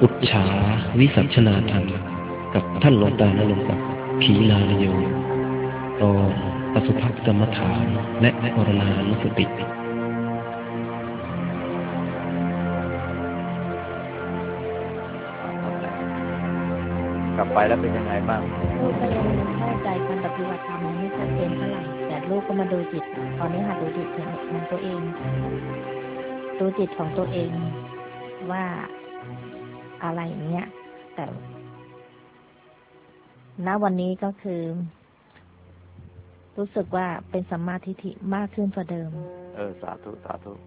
อุจฉาวิสัชนาธรรมกับท่านหลวงตาณรงค์ศักดิ์ขีลาลโยตอนอสุภกรรมฐานและมรณานุสติกลับไปแล้วเป็นยังไงบ้างลูกก็ยังเข้าใจการปฏิบัติธรรมไม่ชัดเจนเท่าไหร่แต่ลูกก็มาดูจิตตอนนี้หัดดูจิตของตัวเองดูจิตของตัวเองว่าอะไรอย่างเงี้ยแต่ณวันนี้ก็คือรู้สึกว่าเป็นสัมมาทิฏฐิมากขึ้นกว่าเดิมสาธุสาธุ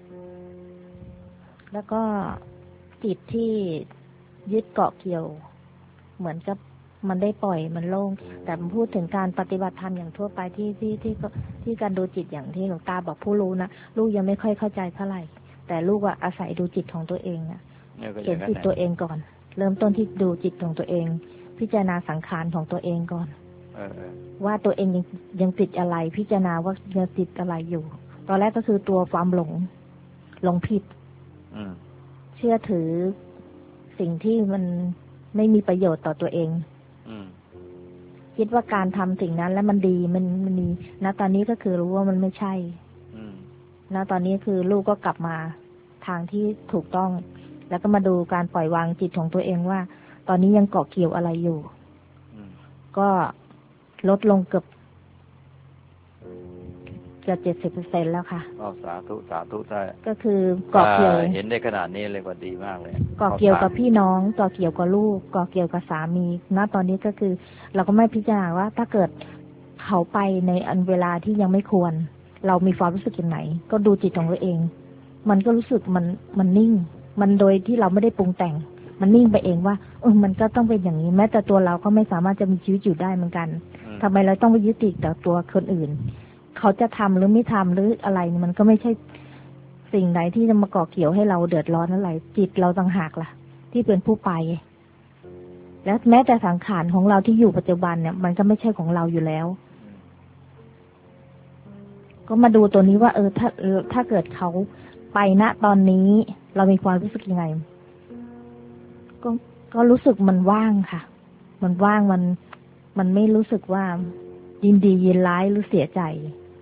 แล้วก็จิตที่ยึดเกาะเกี่ยวเหมือนกับมันได้ปล่อยมันโล่งแต่พูดถึงการปฏิบัติธรรมอย่างทั่วไปที่การดูจิตอย่างที่หลวงตาบอกผู้รู้นะลูกยังไม่ค่อยเข้าใจเท่าไหร่แต่ลูกว่าอาศัยดูจิตของตัวเองนะเห็นจิตตัวเองก่อนเริ่มต้นที่ดูจิตของตัวเองพิจารณาสังขารของตัวเองก่อนว่าตัวเองยังติดอะไรพิจารณาว่ายังติดอะไรอยู่ตอนแรกก็คือตัวความหลงผิดเชื่อถือสิ่งที่มันไม่มีประโยชน์ต่อตัวเองคิดว่าการทำสิ่งนั้นแล้วมันดีมันมีณตอนนี้ก็คือรู้ว่ามันไม่ใช่ณตอนนี้คือลูกก็กลับมาทางที่ถูกต้องแล้วก็มาดูการปล่อยวางจิตของตัวเองว่าตอนนี้ยังเกาะเกี่ยวอะไรอยู่ก็ลดลงเกือบ70%แล้วค่ะสาธุสาธุใช่ก็คือเกาะเกี่ยวเห็นได้ขนาดนี้เลยว่าดีมากเลยเกาะเกี่ยวกับพี่น้องเกาะเกี่ยวกับลูกเกาะเกี่ยวกับสามีณตอนนี้ก็คือเราก็ไม่พิจารณาว่าถ้าเกิดเขาไปในอันเวลาที่ยังไม่ควรเรามีความรู้สึกอย่างไหนก็ดูจิตของตัวเองมันก็รู้สึกมันนิ่งมันโดยที่เราไม่ได้ปรุงแต่งมันนิ่งไปเองว่ามันก็ต้องเป็นอย่างนี้แม้แต่ตัวเราก็ไม่สามารถจะมีชีวิตอยู่ได้เหมือนกันทำไมเราต้องไปยึดติดกับตัวคนอื่นเขาจะทำหรือไม่ทำหรืออะไรมันก็ไม่ใช่สิ่งไหนที่จะมาก่อเกี่ยวให้เราเดือดร้อนอะไรจิตเราต่างหากล่ะที่เป็นผู้ไปและแม้แต่สังขารของเราที่อยู่ปัจจุบันเนี่ยมันก็ไม่ใช่ของเราอยู่แล้วก็มาดูตัวนี้ว่าถ้าเกิดเขาไปณตอนนี้เรามีความรู้สึกยังไงก็รู้สึกมันว่างค่ะมันว่างมันไม่รู้สึกว่ายินดียินร้ายหรือเสียใจ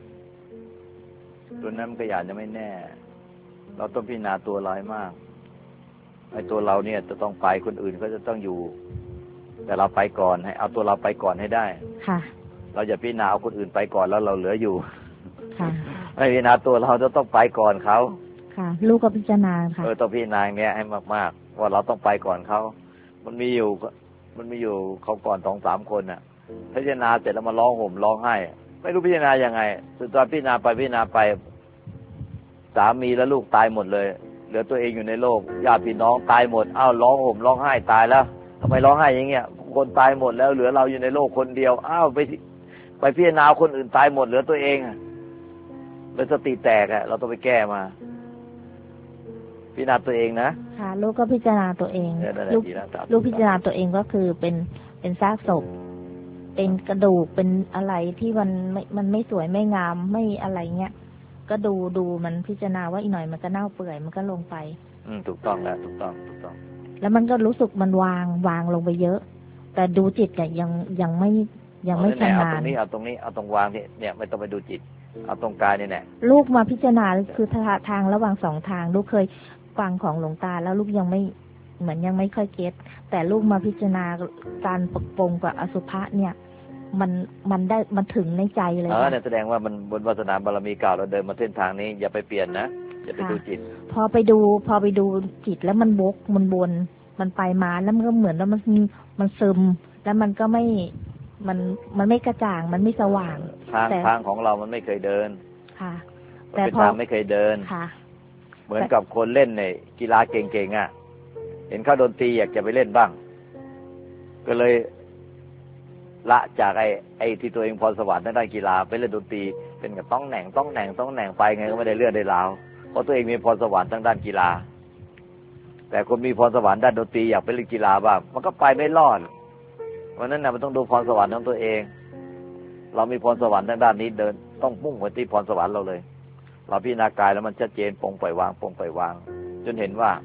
ตัวนั้นก็อยากจะไม่แน่เราต้องพิจารณาตัวเราให้มากไอ้ตัวเราเนี่ยจะต้องไปคนอื่นก็จะต้องอยู่แต่เราไปก่อนให้เอาตัวเราไปก่อนให้ได้ค่ะเราอย่าพิจารณาเอาคนอื่นไปก่อนแล้วเราเหลืออยู่ค่ะให้พิจารณาตัวเราจะต้องไปก่อนเขาค่ะลูกก็พิจารณาค่ะต้องพิจารณาอย่างเนี้ยให้มากๆว่าเราต้องไปก่อนเขามันมีอยู่เขาก่อน 2-3 คนน่ะพิจารณาเสร็จแล้วมาร้องห่มร้องไห้ไม่รู้พิจารณายังไงสุดท้ายพิจารณาไปสามีและลูกตายหมดเลยเหลือตัวเองอยู่ในโลกญาติพี่น้องตายหมดอ้าวร้องห่มร้องไห้ตายแล้วทำไมร้องไห้อย่างเงี้ยคนตายหมดแล้วเหลือเราอยู่ในโลกคนเดียวอ้าวไปพิจารณาคนอื่นตายหมดเหลือตัวเองเลยสติแตกเราต้องไปแก้มาพิจารณาตัวเองนะค่ะลูกก็พิจารณาตัวเองลูกพิจารณาตัวเองก็คือเป็นซากศพเป็นกระดูกเป็นอะไรที่มันไม่สวยไม่งามไม่อะไรเงี้ยก็ดูมันพิจารณาว่าอีกหน่อยมันก็เน่าเปื่อยมันก็ลงไปถูกต้องแล้วถูกต้องแล้วมันก็รู้สึกมันวางลงไปเยอะแต่ดูจิตเนี่ยยังไม่ชำนาญเอาตรงวางเนี่ยไม่ต้องไปดูจิตเอาตรงกายนี่แหละลูกมาพิจารณาคือทางระหว่าง2 ทางลูกเคยฟังของหลวงตาแล้วลูกยังไม่เหมือนยังไม่ค่อยเก็ตแต่ลูกมาพิจารณาการปกปรงกับอสุภะเนี่ยมันถึงในใจเลยเนี่ยแสดงว่ามันบนวาสนาบารมีเก่าเราเดินมาเส้นทางนี้อย่าไปเปลี่ยนนะอย่าไปดูจิตพอไปดูจิตแล้วมันบกมันบนมันไปมาแล้วมันก็เหมือนว่ามันซึมแล้วมันก็มันไม่กระจ่างมันไม่สว่างทางของเรามันไม่เคยเดินค่ะแต่พอไม่เคยเดินค่ะเหมือนกับคนเล่นในกีฬาเก่งๆเห็นเขาดนตรีอยากจะไปเล่นบ้างก็เลยละจากไอ้ที่ตัวเองพรสวรรค์ด้านกีฬาไปเล่นดนตรีเป็นกับต้องแหน่งไปไงก็ไม่ได้เลื่อนได้ราวเพราะตัวเองมีพรสวรรค์ทางด้านกีฬาแต่คนมีพรสวรรค์ด้านดนตรีอยากไปเล่นกีฬาบ้างมันก็ไปไม่รอดวันนั้นมันต้องดูพรสวรรค์ของตัวเองเรามีพรสวรรค์ทางด้านนี้เดินต้องมุ่งไปที่พรสวรรค์เราเลยเราพิจารณากายแล้วมันชัดเจนปลงปล่อยวางจนเห็นว่า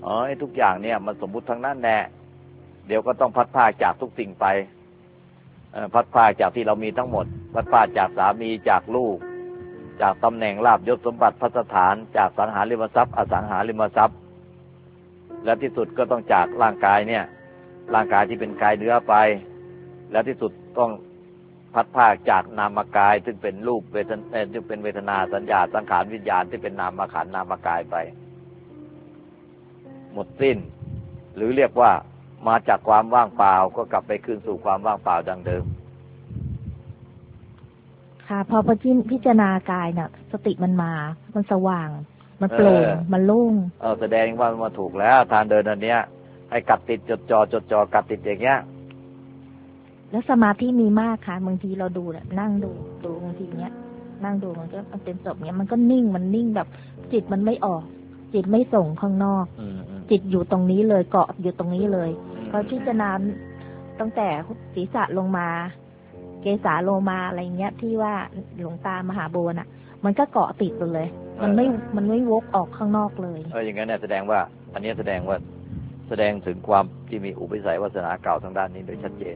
ไอ้ทุกอย่างเนี่ยมันสมมุติทั้งนั้นแน่เดี๋ยวก็ต้องพัดพรากจากทุกสิ่งไปพัดพรากจากที่เรามีทั้งหมดพัดพรากจากสามีจากลูกจากตำแหน่งลาภยศสมบัติภัสถานจากสังหาริมทรัพย์อสังหาริมทรัพย์และที่สุดก็ต้องจากร่างกายเนี่ยร่างกายที่เป็นกายเนื้อไปและที่สุดต้องพัดพรากจากนามกายซึ่งเป็นรูปเวทนาซึ่งเป็นเวทนาสัญญาสังขารวิญญาณที่เป็นนามขันธ์นามกายไปหมดสิ้นหรือเรียกว่ามาจากความว่างเปล่าก็กลับไปคืนสู่ความว่างเปล่าดังเดิมค่ะพอพิจารณากายเนี่ยสติมันมามันสว่างมันโปร่งมันโล่งแสดงว่ามาถูกแล้วทางเดินอันเนี้ยให้กัดติดจดจ่อกัดติดอย่างเงี้ยแล้วสมาธิมีมากค่ะบางทีเราดูแบบนั่งดูบางทีเนี้ยนั่งดูมันก็เป็นศพเนี้ยมันก็นิ่งแบบจิตมันไม่ออกจิตไม่ส่งข้างนอกจิตอยู่ตรงนี้เลยเกาะอยู่ตรงนี้เลยพอพิจารณาตั้งแต่ศีรษะลงมาเกศาโลมาอะไรเงี้ยที่ว่าหลวงตามหาบัวน่ะมันก็เกาะติดเลยมันไม่วกออกข้างนอกเลยอย่างนั้นเนี่ยแสดงว่าอันนี้แสดงถึงความที่มีอุปนิสัยวาสนาเก่าทางด้านนี้โดยชัดเจน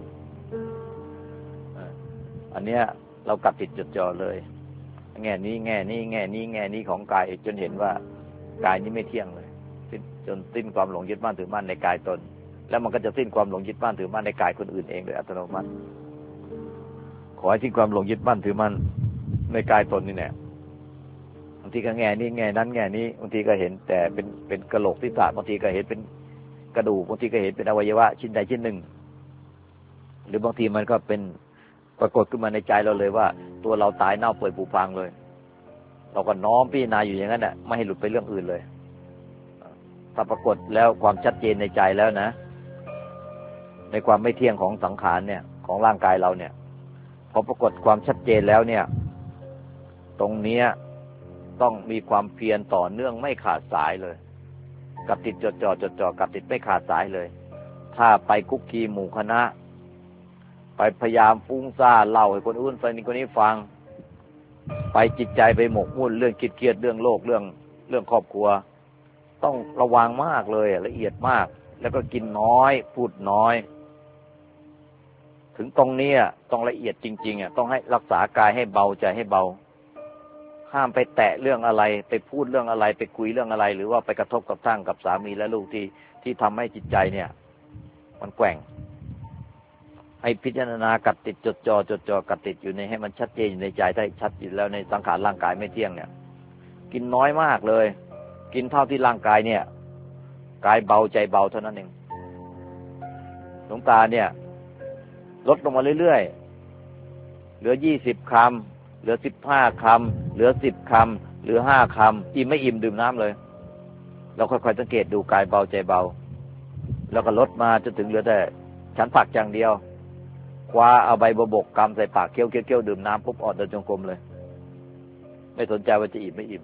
อันเนี้ยเรากัดติดจดจ่อเลยแง่นี้ของกายจนเห็นว่ากายนี้ไม่เที่ยงเลยจนสิ้นความหลงยึดมั่นถือมั่นในกายตนแล้วมันก็จะสิ้นความหลงยึดมั่นถือมั่นในกายคนอื่นเองโดยอัตโนมัติขอให้สิ้นความหลงยึดมั่นถือมั่นในกายตนนี่แหละบางทีก็แง่นี้แง่นั้นแง่นี้บางทีก็เห็นแต่เป็นกระโหลกศีรษะบางทีก็เห็นเป็นกระดูกบางทีก็เห็นเป็นอวัยวะชิ้นใดชิ้นหนึ่งหรือบางทีมันก็เป็นปรากฏขึ้นมาในใจเราเลยว่าตัวเราตายเน่าเปื่อยผุพังเลยเราก็น้อมพิจารณาอยู่อย่างนั้นน่ะไม่ให้หลุดไปเรื่องอื่นเลยถ้าปรากฏแล้วความชัดเจนในใจแล้วนะในความไม่เที่ยงของสังขารเนี่ยของร่างกายเราเนี่ยพอปรากฏความชัดเจนแล้วเนี่ยตรงนี้ต้องมีความเพียรต่อเนื่องไม่ขาดสายเลยกับติดจดจ่อกับติดไม่ขาดสายเลยถ้าไปคุกคีหมู่คณะไปพยายามฟุ้งซ่านเล่าให้คนอื่นฟังคนนี้ฟังไปจิตใจไปหมกมุ่นเรื่องคิดเครียดเรื่องโลกเรื่องครอบครัวต้องระวังมากเลยละเอียดมากแล้วก็กินน้อยพูดน้อยถึงตรงนี้ต้องละเอียดจริงๆต้องให้รักษากายให้เบาใจให้เบาห้ามไปแตะเรื่องอะไรไปพูดเรื่องอะไรไปคุยเรื่องอะไรหรือว่าไปกระทบกระทั่งกับสามีและลูกที่ทำให้จิตใจเนี่ยมันแกว่งให้พิจารณากัดติดจดจ่อกัดติดอยู่ในให้มันชัดเจนอยู่ในใจได้ชัดอยู่แล้วในสังขารร่างกายไม่เที่ยงเนี่ยกินน้อยมากเลยกินเท่าที่ร่างกายเนี่ยกายเบาใจเบาเท่านั้นเองหลวงตาเนี่ยลดลงมาเรื่อยๆเหลือ20 คำเหลือ15 คำเหลือ10 คำเหลือ5 คำอิ่มไม่อิ่มดื่มน้ำเลยเราค่อยๆสังเกตดูกายเบาใจเบาแล้วก็ลดมาจนถึงเหลือแต่ฉันผักอย่างเดียวคว้าเอาใบบัวบกกำใส่ปากเคี้ยวดื่มน้ำปุ๊บออกเดินจงกรมเลยไม่สนใจว่าจะอิ่มไม่อิ่ม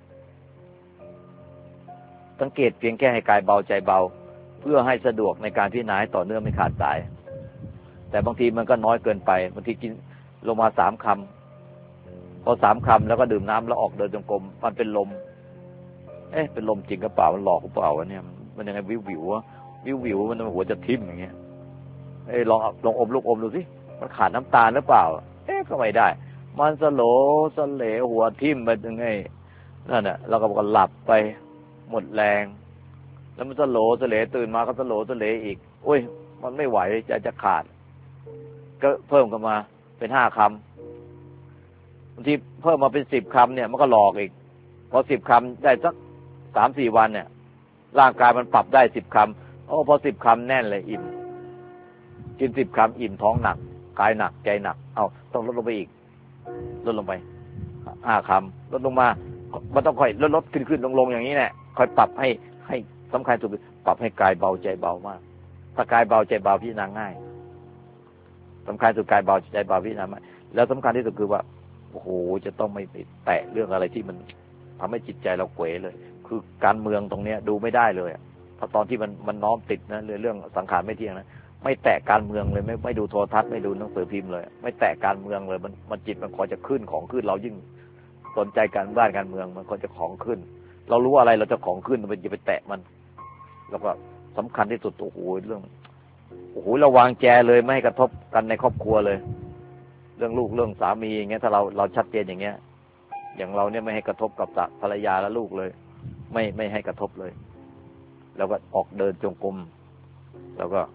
สังเกตเพียงแค่ให้กายเบาใจเบาเพื่อให้สะดวกในการพิจารณาต่อเนื่องไม่ขาดสายแต่บางทีมันก็น้อยเกินไปบางทีกินลงมา3 คำพอ3 คำแล้วก็ดื่มน้ำแล้วออกเดินจงกรมมันเป็นลมเป็นลมจริงกระเป๋ามันหลอกกระเป๋าวะเนี่ยมันยังไงวิวมันหัวจะทิ่มอย่างเงี้ยลองอมลูกอมดูสิมันขาดน้ำตาลหรือเปล่าก็ไม่ได้มันสโลสเหลหัวทิ่มไปยังไงนั่นน่ะเราก็หลับไปหมดแรงแล้วมันสโลสเหลตื่นมาก็สโลสเหลอีกโอ้ยมันไม่ไหวจะขาดก็เพิ่มกันมาเป็น5 คำบางทีเพิ่มมาเป็น10 คำเนี่ยมันก็หลอกอีกพอ10 คำได้สัก3-4 วันเนี่ยร่างกายมันปรับได้10 คำพอ10 คำแน่นเลยอิ่มกิน10 คำอิ่มท้องหนักกายหนักใจหนักต้องลดลงไปอีกลดลงไป5 คำลดลงมามันต้องค่อยลดขึ้นลงอย่างนี้แหละค่อยปรับให้สำคัญสุดปรับให้กายเบาใจเบามากถ้ากายเบาใจเบาพิจารณาง่ายสำคัญสุดกายเบาใจเบาพิจารณาง่ายแล้วสำคัญที่สุดคือว่าโอ้โหจะต้องไม่ไปแตะเรื่องอะไรที่มันทำให้จิตใจเราเขวเลยคือการเมืองตรงเนี้ยดูไม่ได้เลยเพราะตอนที่มันน้อมติดนะเรื่องสังขารไม่เที่ยงนะไม่แตะการเมืองเลยไม่ดูโทรทัศน์ไม่ดูหนังสือพิมพ์เลยไม่แตะการเมืองเลยมันจิตมันคอยจะขึ้นของขึ้นเรายิ่งสนใจการบ้านการเมืองมันคอยจะของขึ้นเรารู้อะไรเราจะของขึ้นมันจะไปแตะมันแล้วก็สำคัญที่สุดโอ้โหเรื่องโอ้โหระวังแจเลยไม่ให้กระทบกันในครอบครัวเลยเรื่องลูกเรื่องสามีอย่างเงี้ยถ้าเราชัดเจนอย่างเงี้ยอย่างเราเนี่ยไม่ให้กระทบกับภรรยาและลูกเลยไม่ให้กระทบเลยแล้วก็ออกเดินจงกรมแล้วก็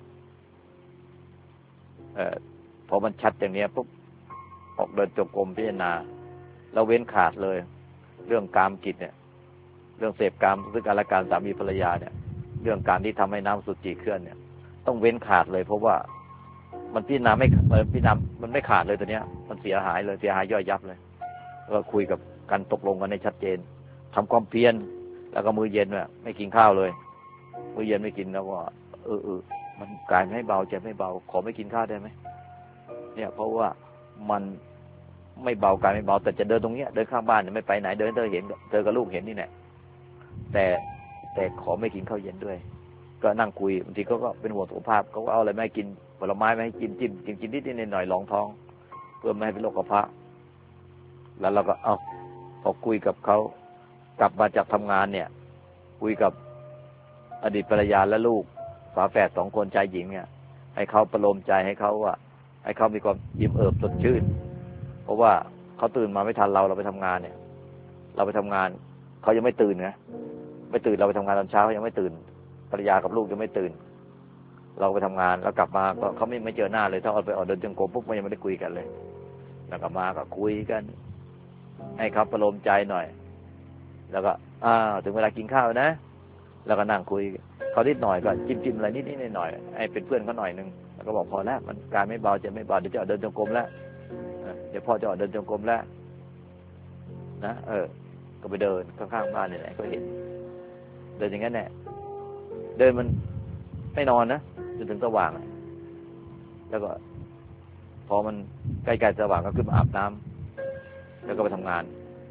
พอมันชัดอย่างเนี้ยปุ๊บออกเดินจงกรมพิจารณาเราเว้นขาดเลยเรื่องกามกิจเนี่ยเรื่องเสพกามซึ่งกันและกันสามีภรรยาเนี่ยเรื่องการที่ทำให้น้ำสุจิเคลื่อนเนี่ยต้องเว้นขาดเลยเพราะว่ามันพิจารณามันไม่ขาดเลยตัวเนี้ยมันเสียหายเลยเสียหายย่อยยับเลยก็คุยกับกันตกลงกันในชัดเจนทำความเพียรแล้วก็มื้อเย็นเนี่ยไม่กินข้าวเลยมื้อเย็นไม่กินแล้วก็มันกายไม่เบาใจไม่เบาขอไม่กินข้าวได้ไหมเนี่ยเพราะว่ามันไม่เบากายไม่เบาแต่จะเดินตรงเนี้ยเดินข้างบ้านเนี่ยไม่ไปไหนเดินเธอเห็นเธอกับลูกเห็นนี่แหละแต่ขอไม่กินข้าวเย็นด้วยก็นั่งคุยบางทีเขาก็เป็นห่วงสุขภาพเขาก็เอาอะไรไม่ให้กินผลไม้ไม่ให้กินจิ้มกินนิดหน่อยรองท้องเพื่อไม่ให้เป็นโรคกระเพาะแล้วเราก็พอคุยกับเขากลับมาจากทำงานเนี่ยคุยกับอดีตภรรยาและลูกฝาแฝด2 คนชายหญิงเนี่ยให้เขาประโลมใจให้เขาว่าให้เขามีความยิ้มเอิบสดชื่นเพราะว่าเขาตื่นมาไม่ทันเราไปทำงานเนี่ยเราไปทำงานเขายังไม่ตื่นนะไม่ตื่นเราไปทำงานตอนเช้าเขายังไม่ตื่นภรรยากับลูกยังไม่ตื่นเราไปทำงานแล้วกลับมาก็เขาไม่เจอหน้าเลยถ้าเอาไปออกเดินจงกรมปุ๊บมันยังไม่ได้คุยกันเลยแล้วกลับมาก็คุยกันให้เขาประโลมใจหน่อยแล้วก็ถึงเวลากินข้าวนะแล้วก็นั่งคุยเขานิดหน่อยก็จิ้มอะไรนิดหน่อยให้เป็นเพื่อนเขาหน่อยนึงแล้วก็บอกพอแล้วมันกายไม่เบาจะไม่เบาเดี๋ยวจะออกเดินจงกรมแล้วเดี๋ยวพ่อจะออกเดินจงกรมแล้วนะก็ไปเดินข้างๆบ้านนี่แหละก็เห็นเดินอย่างนั้นแหละเดินมันไม่นอนนะจนถึงสว่างแล้วก็พอมันใกล้ๆสว่างก็ขึ้นมาอาบน้ำแล้วก็ไปทำงาน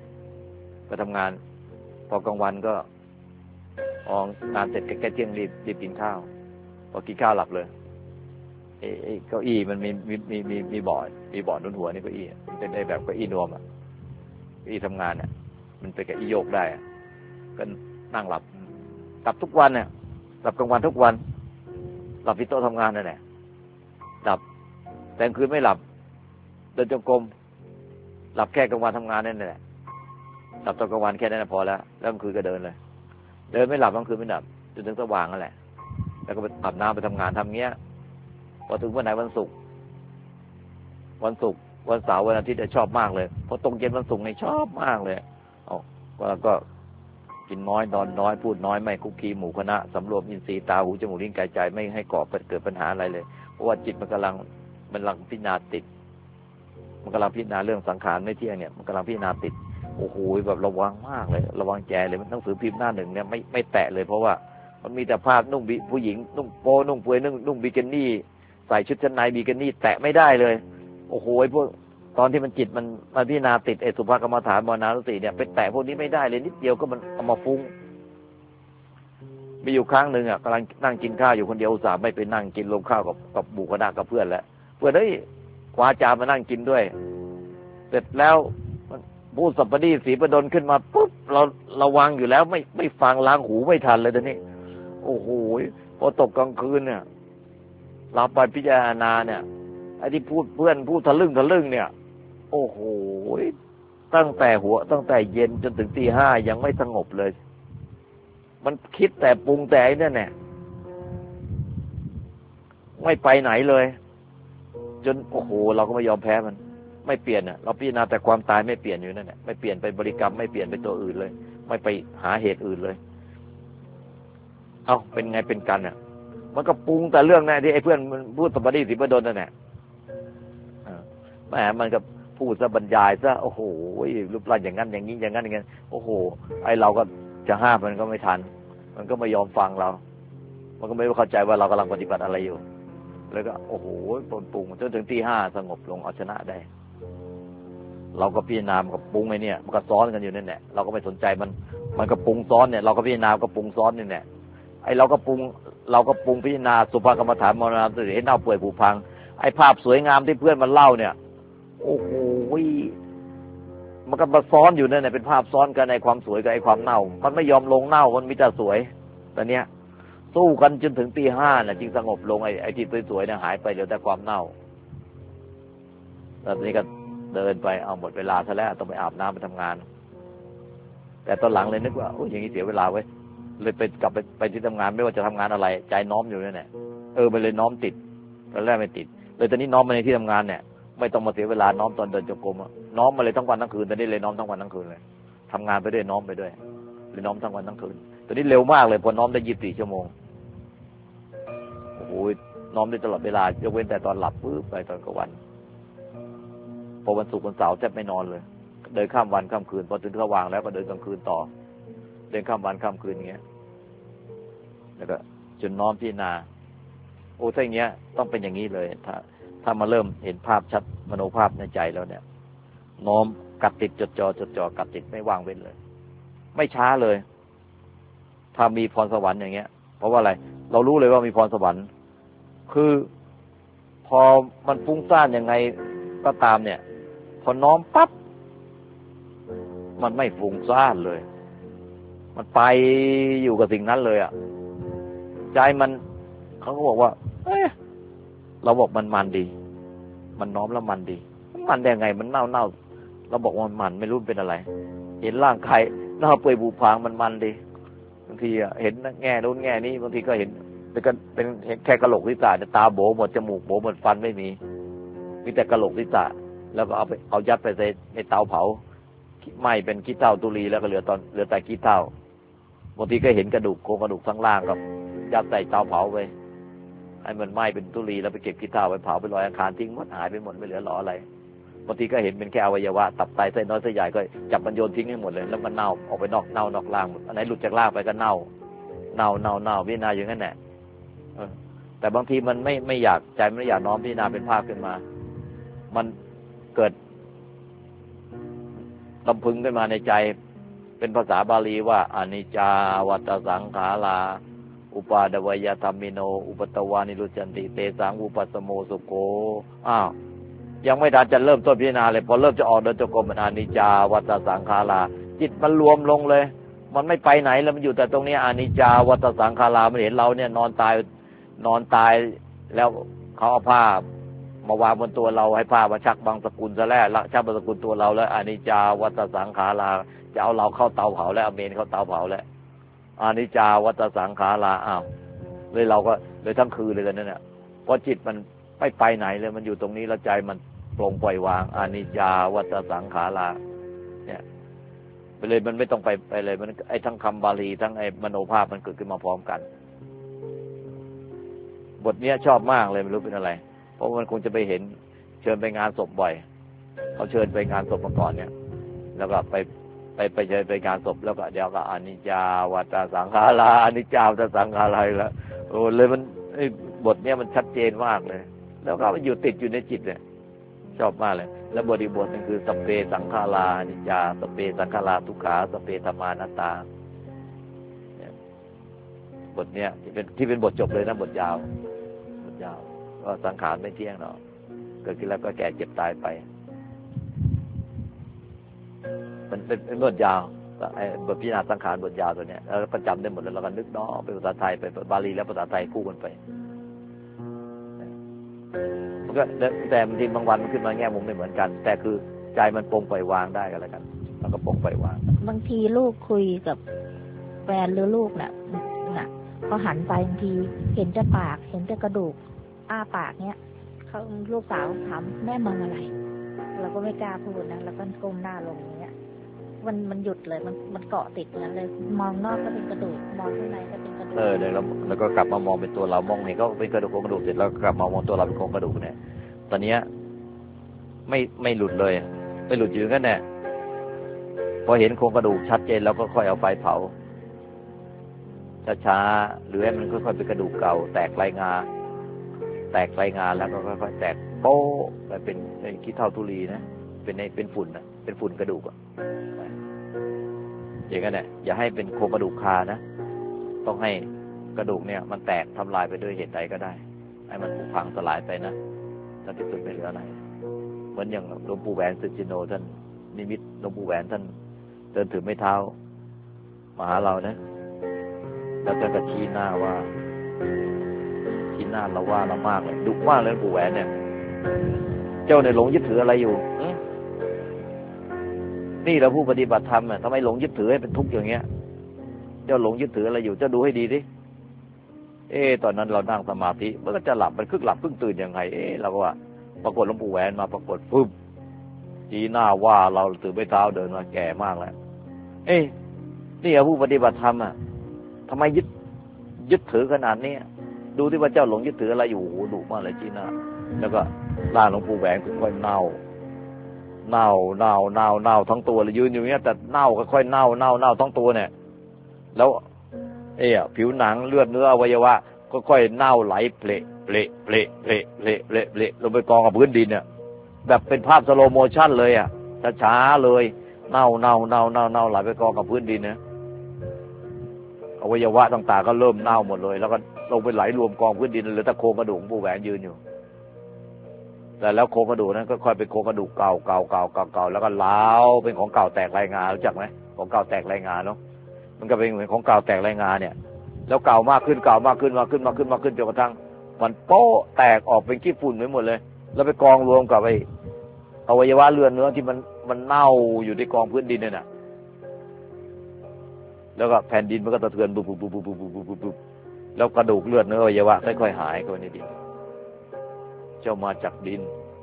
พอกลางวันก็ออกงานเสร็จใกล้ๆเที่ยงรีบกินข้าวพอกินข้าวหลับเลยเก้าอี้มันมีบอร์ดบนหัวนี่เก้าอี้เป็นได้แบบเก้าอี้นวมเก้าอี้ทำงานเนี่ยมันเป็นเก้าอี้โยกได้ก็นั่งหลับทุกวันเนี่ยหลับกลางวันทุกวันหลับที่โต๊ะทำงานนั่นแหละหลับแต่กลางคืนไม่หลับเดินจงกรมหลับแค่กลางวันทำงานนั่นแหละหลับตอนกลางวันแค่นั้นพอแล้วกลางคืนก็เดินเลยเดินไม่หลับกลางคืนไม่หลับจนถึงสว่างนั่นแหละแล้วก็ไปอาบน้ำไปทำงานทำเงี้ยพอถึงวันไหนวันศุกร์วันเสาร์วันอาทิตย์ชอบมากเลยพอตรงเย็นวันศุกร์นี่ชอบมากเลยก็กินน้อยนอนน้อยพูดน้อยไม่คุกคีหมู่คณะสำรวมอินทรีย์ตาหูจมูกลิ้นกายใจไม่ให้ก่อเกิดปัญหาอะไรเลยเพราะว่าจิตมันกำลังพิจารณาติดมันกำลังพิจารณาเรื่องสังขารไม่เที่ยงเนี่ยมันกำลังพิจารณาติดโอ้โหแบบระวังมากเลยระวังแจเลยมันหนังสือพิมพ์หน้า 1เนี่ยไม่แตะเลยเพราะว่ามันมีแต่ภาพนุ่งผู้หญิงนุ่งโป๊นุ่งเปลือยนุ่งบิกินี่ใส่ชุดชั้นในบิกินี่แตะไม่ได้เลยโอ้โหพวกตอนที่มันจิตมันพิจารณาติดสุภกรรมฐานมรณานุสติเนี่ยไปแตะพวกนี้ไม่ได้เลยนิดเดียวก็มันเอามาฟุ้งมีอยู่ครั้งหนึ่งกำลังนั่งกินข้าวอยู่คนเดียวอุตส่าห์ไม่ไปนั่งกินรวมข้าวกับบุคคลกับเพื่อนแล้วเพื่อนคว้าจานมานั่งกินด้วยเสร็จแล้วพูดสัปปดีสีประดลขึ้นมาปุ๊บเราระวังอยู่แล้วไม่ฟังล้างหูไม่ทันเลยตอนนี้โอ้โหพอตกกลางคืนเนี่ยเราไปพิจารณาเนี่ยไอ้ที่เพื่อนพูดทะลึ่งเนี่ยโอ้โหตั้งแต่เย็นจนถึงตี 5ยังไม่สงบเลยมันคิดแต่ปรุงแต่เนี่ยแน่ไม่ไปไหนเลยจนโอ้โหเราก็ไม่ยอมแพ้มันไม่เปลี่ยนเราพิจารณาแต่ความตายไม่เปลี่ยนอยู่นั่นแหละไม่เปลี่ยนไปบริกรรมไม่เปลี่ยนไปตัวอื่นเลยไม่ไปหาเหตุอื่นเลยเป็นไงเป็นกันมันก็ปรุงแต่เรื่องนั้นที่ไอ้เพื่อนมันพูดสัปปดีสีประดลนั่นแหละแหมมันก็พูดซะบรรยายซะโอ้โหรูปร่างอย่างนั้นอย่างนี้อย่างนั้นอย่างนี้โอ้โหไอ้เราก็จะห้ามมันก็ไม่ทันมันก็ไม่ยอมฟังเรามันก็ไม่เข้าใจว่าเรากำลังปฏิบัติอะไรอยู่แล้วก็โอ้โหปรุงจนถึงตี 5สงบลงเอาชนะได้เราก็พิจารณามันก็ปรุงไอ้เนี่ยมันก็ซ้อนกันอยู่นั่นแหละเราก็ไม่สนใจมันก็ปรุงซ้อนเนี่ยเราก็พิจารณาก็ปรุงซ้อนนี่แหละไอ้เราก็ปรุงพิจารณาสุภกรรมฐานมรณะเห็นเน่าเปื่อยผุพังไอ้ภาพสวยงามที่เพื่อนมันเล่าเนี่ยโอ้โหมันก็มาซ้อนอยู่นั่นแหละเป็นภาพซ้อนกันในความสวยกับไอ้ความเน่ามันไม่ยอมลงเน่ามันมีแต่สวยแต่เนี้ยสสู้กันจนถึงตี 5น่ะจึงสงบลงไอ้ที่สวยๆเนี่ยหายไปเหลือแต่ความเน่าแล้วนี้ก็เดินไปเอาหมดเวลาซะแล้วต้องไปอาบน้ำไปทำงานแต่ตอนหลังเลยนึกว่าโอ้ยอย่างนี้เสียเวลาเว้ยเลยไปกลับไปที่ทำงานไม่ว่าจะทำงานอะไรใจน้อมอยู่นั่นแหละไปเลยน้อมติดตอนแรกไม่ติดเลยตอนนี้น้อมมาในที่ทำงานเนี่ยไม่ต้องมาเสียเวลาน้อมตอนเดินจงกรมน้อมมาเลยทั้งวันทั้งคืนตอนนี้เลยน้อมทั้งวันทั้งคืนเลยทำงานไปด้วยน้อมไปด้วยเลยน้อมทั้งวันทั้งคืนตอนนี้เร็วมากเลยพอน้อมได้24 ชั่วโมงโอ้โหน้อมได้ตลอดเวลายกเว้นแต่ตอนหลับปุ๊บไปตอนกลางวันพอวันศุกร์วันเสาร์แทบไม่นอนเลยเดินข้ามวันข้ามคืนพอตื่นสว่างแล้วก็เดินกลางคืนต่อเดินข้ามวันข้ามคืนอย่างเงี้ยแล้วก็จนน้อมพิจารณาโอ้ถ้าอย่างเงี้ยต้องเป็นอย่างนี้เลยถ้ามาเริ่มเห็นภาพชัดมโนภาพในใจแล้วเนี่ยน้อมกัดติดจดจ่อกัดติดไม่ว่างเว้นเลยไม่ช้าเลยถ้ามีพรสวรรค์อย่างเงี้ยเพราะว่าอะไรเรารู้เลยว่ามีพรสวรรค์คือพอมันฟุ้งซ่านยังไงก็ตามเนี่ยพอน้อมปั๊บมันไม่ฟุ้งซ่านเลยมันไปอยู่กับสิ่งนั้นเลยอ่ะใจมันเขาก็บอกว่าเราบอกมันดีมันน้อมแล้วมันดีมันได้ไงมันเน่าเราบอกว่ามันไม่รู้เป็นอะไรเห็นร่างกายเน่าเปื่อยผุพังมันดีบางทีเห็นแง่โน้นแง่นี้บางทีก็เห็นเป็นแค่กระโหลกศีรษะตาโบหมดจมูกโบหมดฟันไม่มีแต่กระโหลกศีรษะแล้วก็เอายัดไปในเตาเผาไหม้เป็นขี้เถ้าตุลีแล้วก็เหลือแต่ขี้เถ้าบางทีก็เห็นกระดูกโครงกระดูกทั้งล่างกับยัดใส่เตาเผาไปให้มันไหม้เป็นตุลีแล้วไปเก็บขี้เถ้าไปเผาไปลอยอังคารทิ้งหมดหายไปหมดไม่เหลือหล่ออะไรบางทีก็เห็นเป็นแค่อวัยวะตับไตไส้น้อยไส้ใหญ่ก็จับมันโยนทิ้งให้หมดเลยแล้วมันเน่าออกไปนอกล่างหมดอันไหนหลุดจากล่างไปก็เน่าพิจารณาอย่างนั้นแหละแต่บางทีมันไม่อยากใจไม่อยากน้อมพิจารณาเป็นภาพขึ้นมามันเกิดลำพึงขึ้นมาในใจเป็นภาษาบาลีว่าอนิจจาวัฏสังขาราอุปาดวยธรรมิโนอุปตวานิรุจันติเตสังอุปัสสโมสุโกยังไม่ทันจะเริ่มต้นพิจารณาเลยพอเริ่มจะออกเดินจงกรมมันอนิจจาวัฏสังขาราจิตมันรวมลงเลยมันไม่ไปไหนแล้วมันอยู่แต่ตรงนี้อนิจจาวัฏสังขารามันเห็นเราเนี่ยนอนตายแล้วเขาเอาผ้ามาวางบนตัวเราให้ผ้ามาชักบางสกุลซะแล้วชักบางสกุลตัวเราแล้วอนิจจาวัฏสังขาราจะเอาเราเข้าเตาเผาแล้วเอาเมนเข้าเตาเผาแล้วอนิจจาวัฏสังขาราเลยเราก็เลยทั้งคืนเลยกันนั่นแหละเพราะจิตมันไม่ไปไหนเลยมันอยู่ตรงนี้แล้วใจมันปลงปล่อยวางอนิจจาวัฏสังขาราเนี่ยไปเลยมันไม่ต้องไปเลยมันไอ้ทั้งคำบาลีทั้งไอ้มโนภาพมันเกิดขึ้นมาพร้อมกันบทนี้ชอบมากเลยไม่รู้เป็นอะไรเพราะมันคงจะไปเห็นเชิญไปงานศพบ่อยเขาเชิญไปงานศพมาก่อนเนี่ยแล้วก็ไปเชิญไปงานศพแล้วก็เดี๋ยวก็อนิจจาวัฏสังขาราอนิจจาวัฏสังขาราแล้วโอ้เลยมันบทเนี้ยมันชัดเจนมากเลยแล้วก็มันอยู่ติดอยู่ในจิตเลยชอบมากเลยแล้วบทอีกบทนึงคือสัพเพสังขาราอนิจจาสัพเพสังขาราทุกขาสัพเพธัมมานัตตาบทเนี้ยที่เป็นบทจบเลยนะบทยาวก็สังขารไม่เที่ยงหรอกเกิดขึ้นแล้วก็แก่เจ็บตายไปมันเป็นบทยาวไอ้บทพิจารณาสังขารบทยาวตัวเนี้ยเราประจำได้หมดแล้วเราก็นึกน้อไปภาษาไทยไปบาลีแล้วภาษาไทยคู่กันไปมันก็แต่บางทีบางวันมันขึ้นมาแง่มุมไม่เหมือนกันแต่คือใจมันปลงปล่อยวางได้กันแล้วกันมันก็ปลงปล่อยวางบางทีลูกคุยกับแฟนหรือลูกน่ะพอหันไปบางทีเห็นแต่ปากเห็นแต่กระดูกอ้าปากเนี้ยเขาลูกสาวถามแม่มองอะไรเราก็ไม่กล้าพูดนะแล้วก็ก้มหน้าลงอย่างเงี้ยมันหยุดเลยมันเกาะติดนั้นเลยมองนอกก็เป็นกระดูกมองข้างในก็เป็นกระดูกเดี๋ยวแล้วก็กลับมามองเป็นตัวเรามองเห็นก็เป็นกระดูกเสร็จแล้วกลับมามองตัวเราเป็นโครงกระดูกเนี่ยตอนนี้ไม่หลุดเลยไม่หลุดอยู่กันแน่พอเห็นโครงกระดูกชัดเจนแล้วก็ค่อยเอาไฟเผาช้าๆหรือให้มันค่อยๆเป็นกระดูกเก่าแตกรายงาแล้วก็ค่อยๆแตกโป๊ะไปเป็นขี้เถ้าตุลีนะเป็นฝุ่นนะเป็นฝุ่นกระดูกอย่างนั้นแหละอย่าให้เป็นโครงกระดูกคานะต้องให้กระดูกเนี่ยมันแตกทำลายไปด้วยเหตุใดก็ได้ให้มันผุพังสลายไปนะแล้วที่สุดไม่เหลืออะไรเหมือนอย่างหลวงปู่แหวนสุจิโนท่านนิมิตหลวงปู่แหวนท่านเดินถือไม้เท้ามาหาเรานะแล้วท่านก็ชี้หน้าว่าที่หน้าเราว่าเรามากเลยดุมากเลยปู่แหวนเนี่ยเจ้าเนี่ยหลงยึดถืออะไรอยู่นี่เราผู้ปฏิบัติธรรมทำไมหลงยึดถือให้เป็นทุกข์อย่างเงี้ยเจ้าหลงยึดถืออะไรอยู่เจ้าดูให้ดีดิตอนนั้นเรานั่งสมาธิมันก็จะหลับมันครึ่งหลับครึ่งตื่นยังไงเราก็ว่าปรากฏหลวงปู่แหวนมาปรากฏปุ๊บจีหน้าว่าเราถือไม้เท้าเดินมาแก่มากแล้วนี่ผู้ปฏิบัติธรรมทำไมยึดถือขนาดนี้ดูที่ว่าเจ้าหลงยึดถืออะไรอยู่โอ้โหดุมากเลยจีหน้าแล้วก็ร่างหลวงปู่แหวนค่อยๆเน่าทั้งตัวเลยยืนอยู่เนี้ยแต่เน่าค่อยๆเน่าทั้งตัวเนี่ยแล้วผิวหนังเลือดเนื้ออวัยวะค่อยๆเน่าไหลเปละลงไปกองกับพื้นดินเนี่ยแบบเป็นภาพสโลโมชั่นเลยช้าๆเลยเน่าไหลไปกองกับพื้นดินนะอวัยวะต่างๆก็เริ่มเน่าหมดเลยแล้วก็ลงไปไหลรวมกองพื้นดินเหลือแต่โครงกระดูกปู่แหวนยืนอยู่แต่แล้วโครงกระดูกนั้นก็ค่อยเป็นโครงกระดูกเก่าแล้วก็ล้าวเป็นของเก่าแตกรายงานรู้จักไหมของเก่าแตกรายงานเนาะมันก็เป็นเหมือนของเก่าแตกรายงานเนี่ยแล้วเก่ามากขึ้นจนกระทั่งมันโป๊ะแตกออกเป็นขี้ฝุ่นไปหมดเลยแล้วไปกองรวมกับไอ้อวัยวะเลือดเนื้อที่มันเน่าอยู่ในกองพื้นดินเนี่ยนะแล้วก็แผ่นดินมันก็สะเทือนปุ๊บแล้วกระดูกเลือดเนื้ออวัยวะค่อยๆหายเข้าไปในดินเจ้ามาจากดิน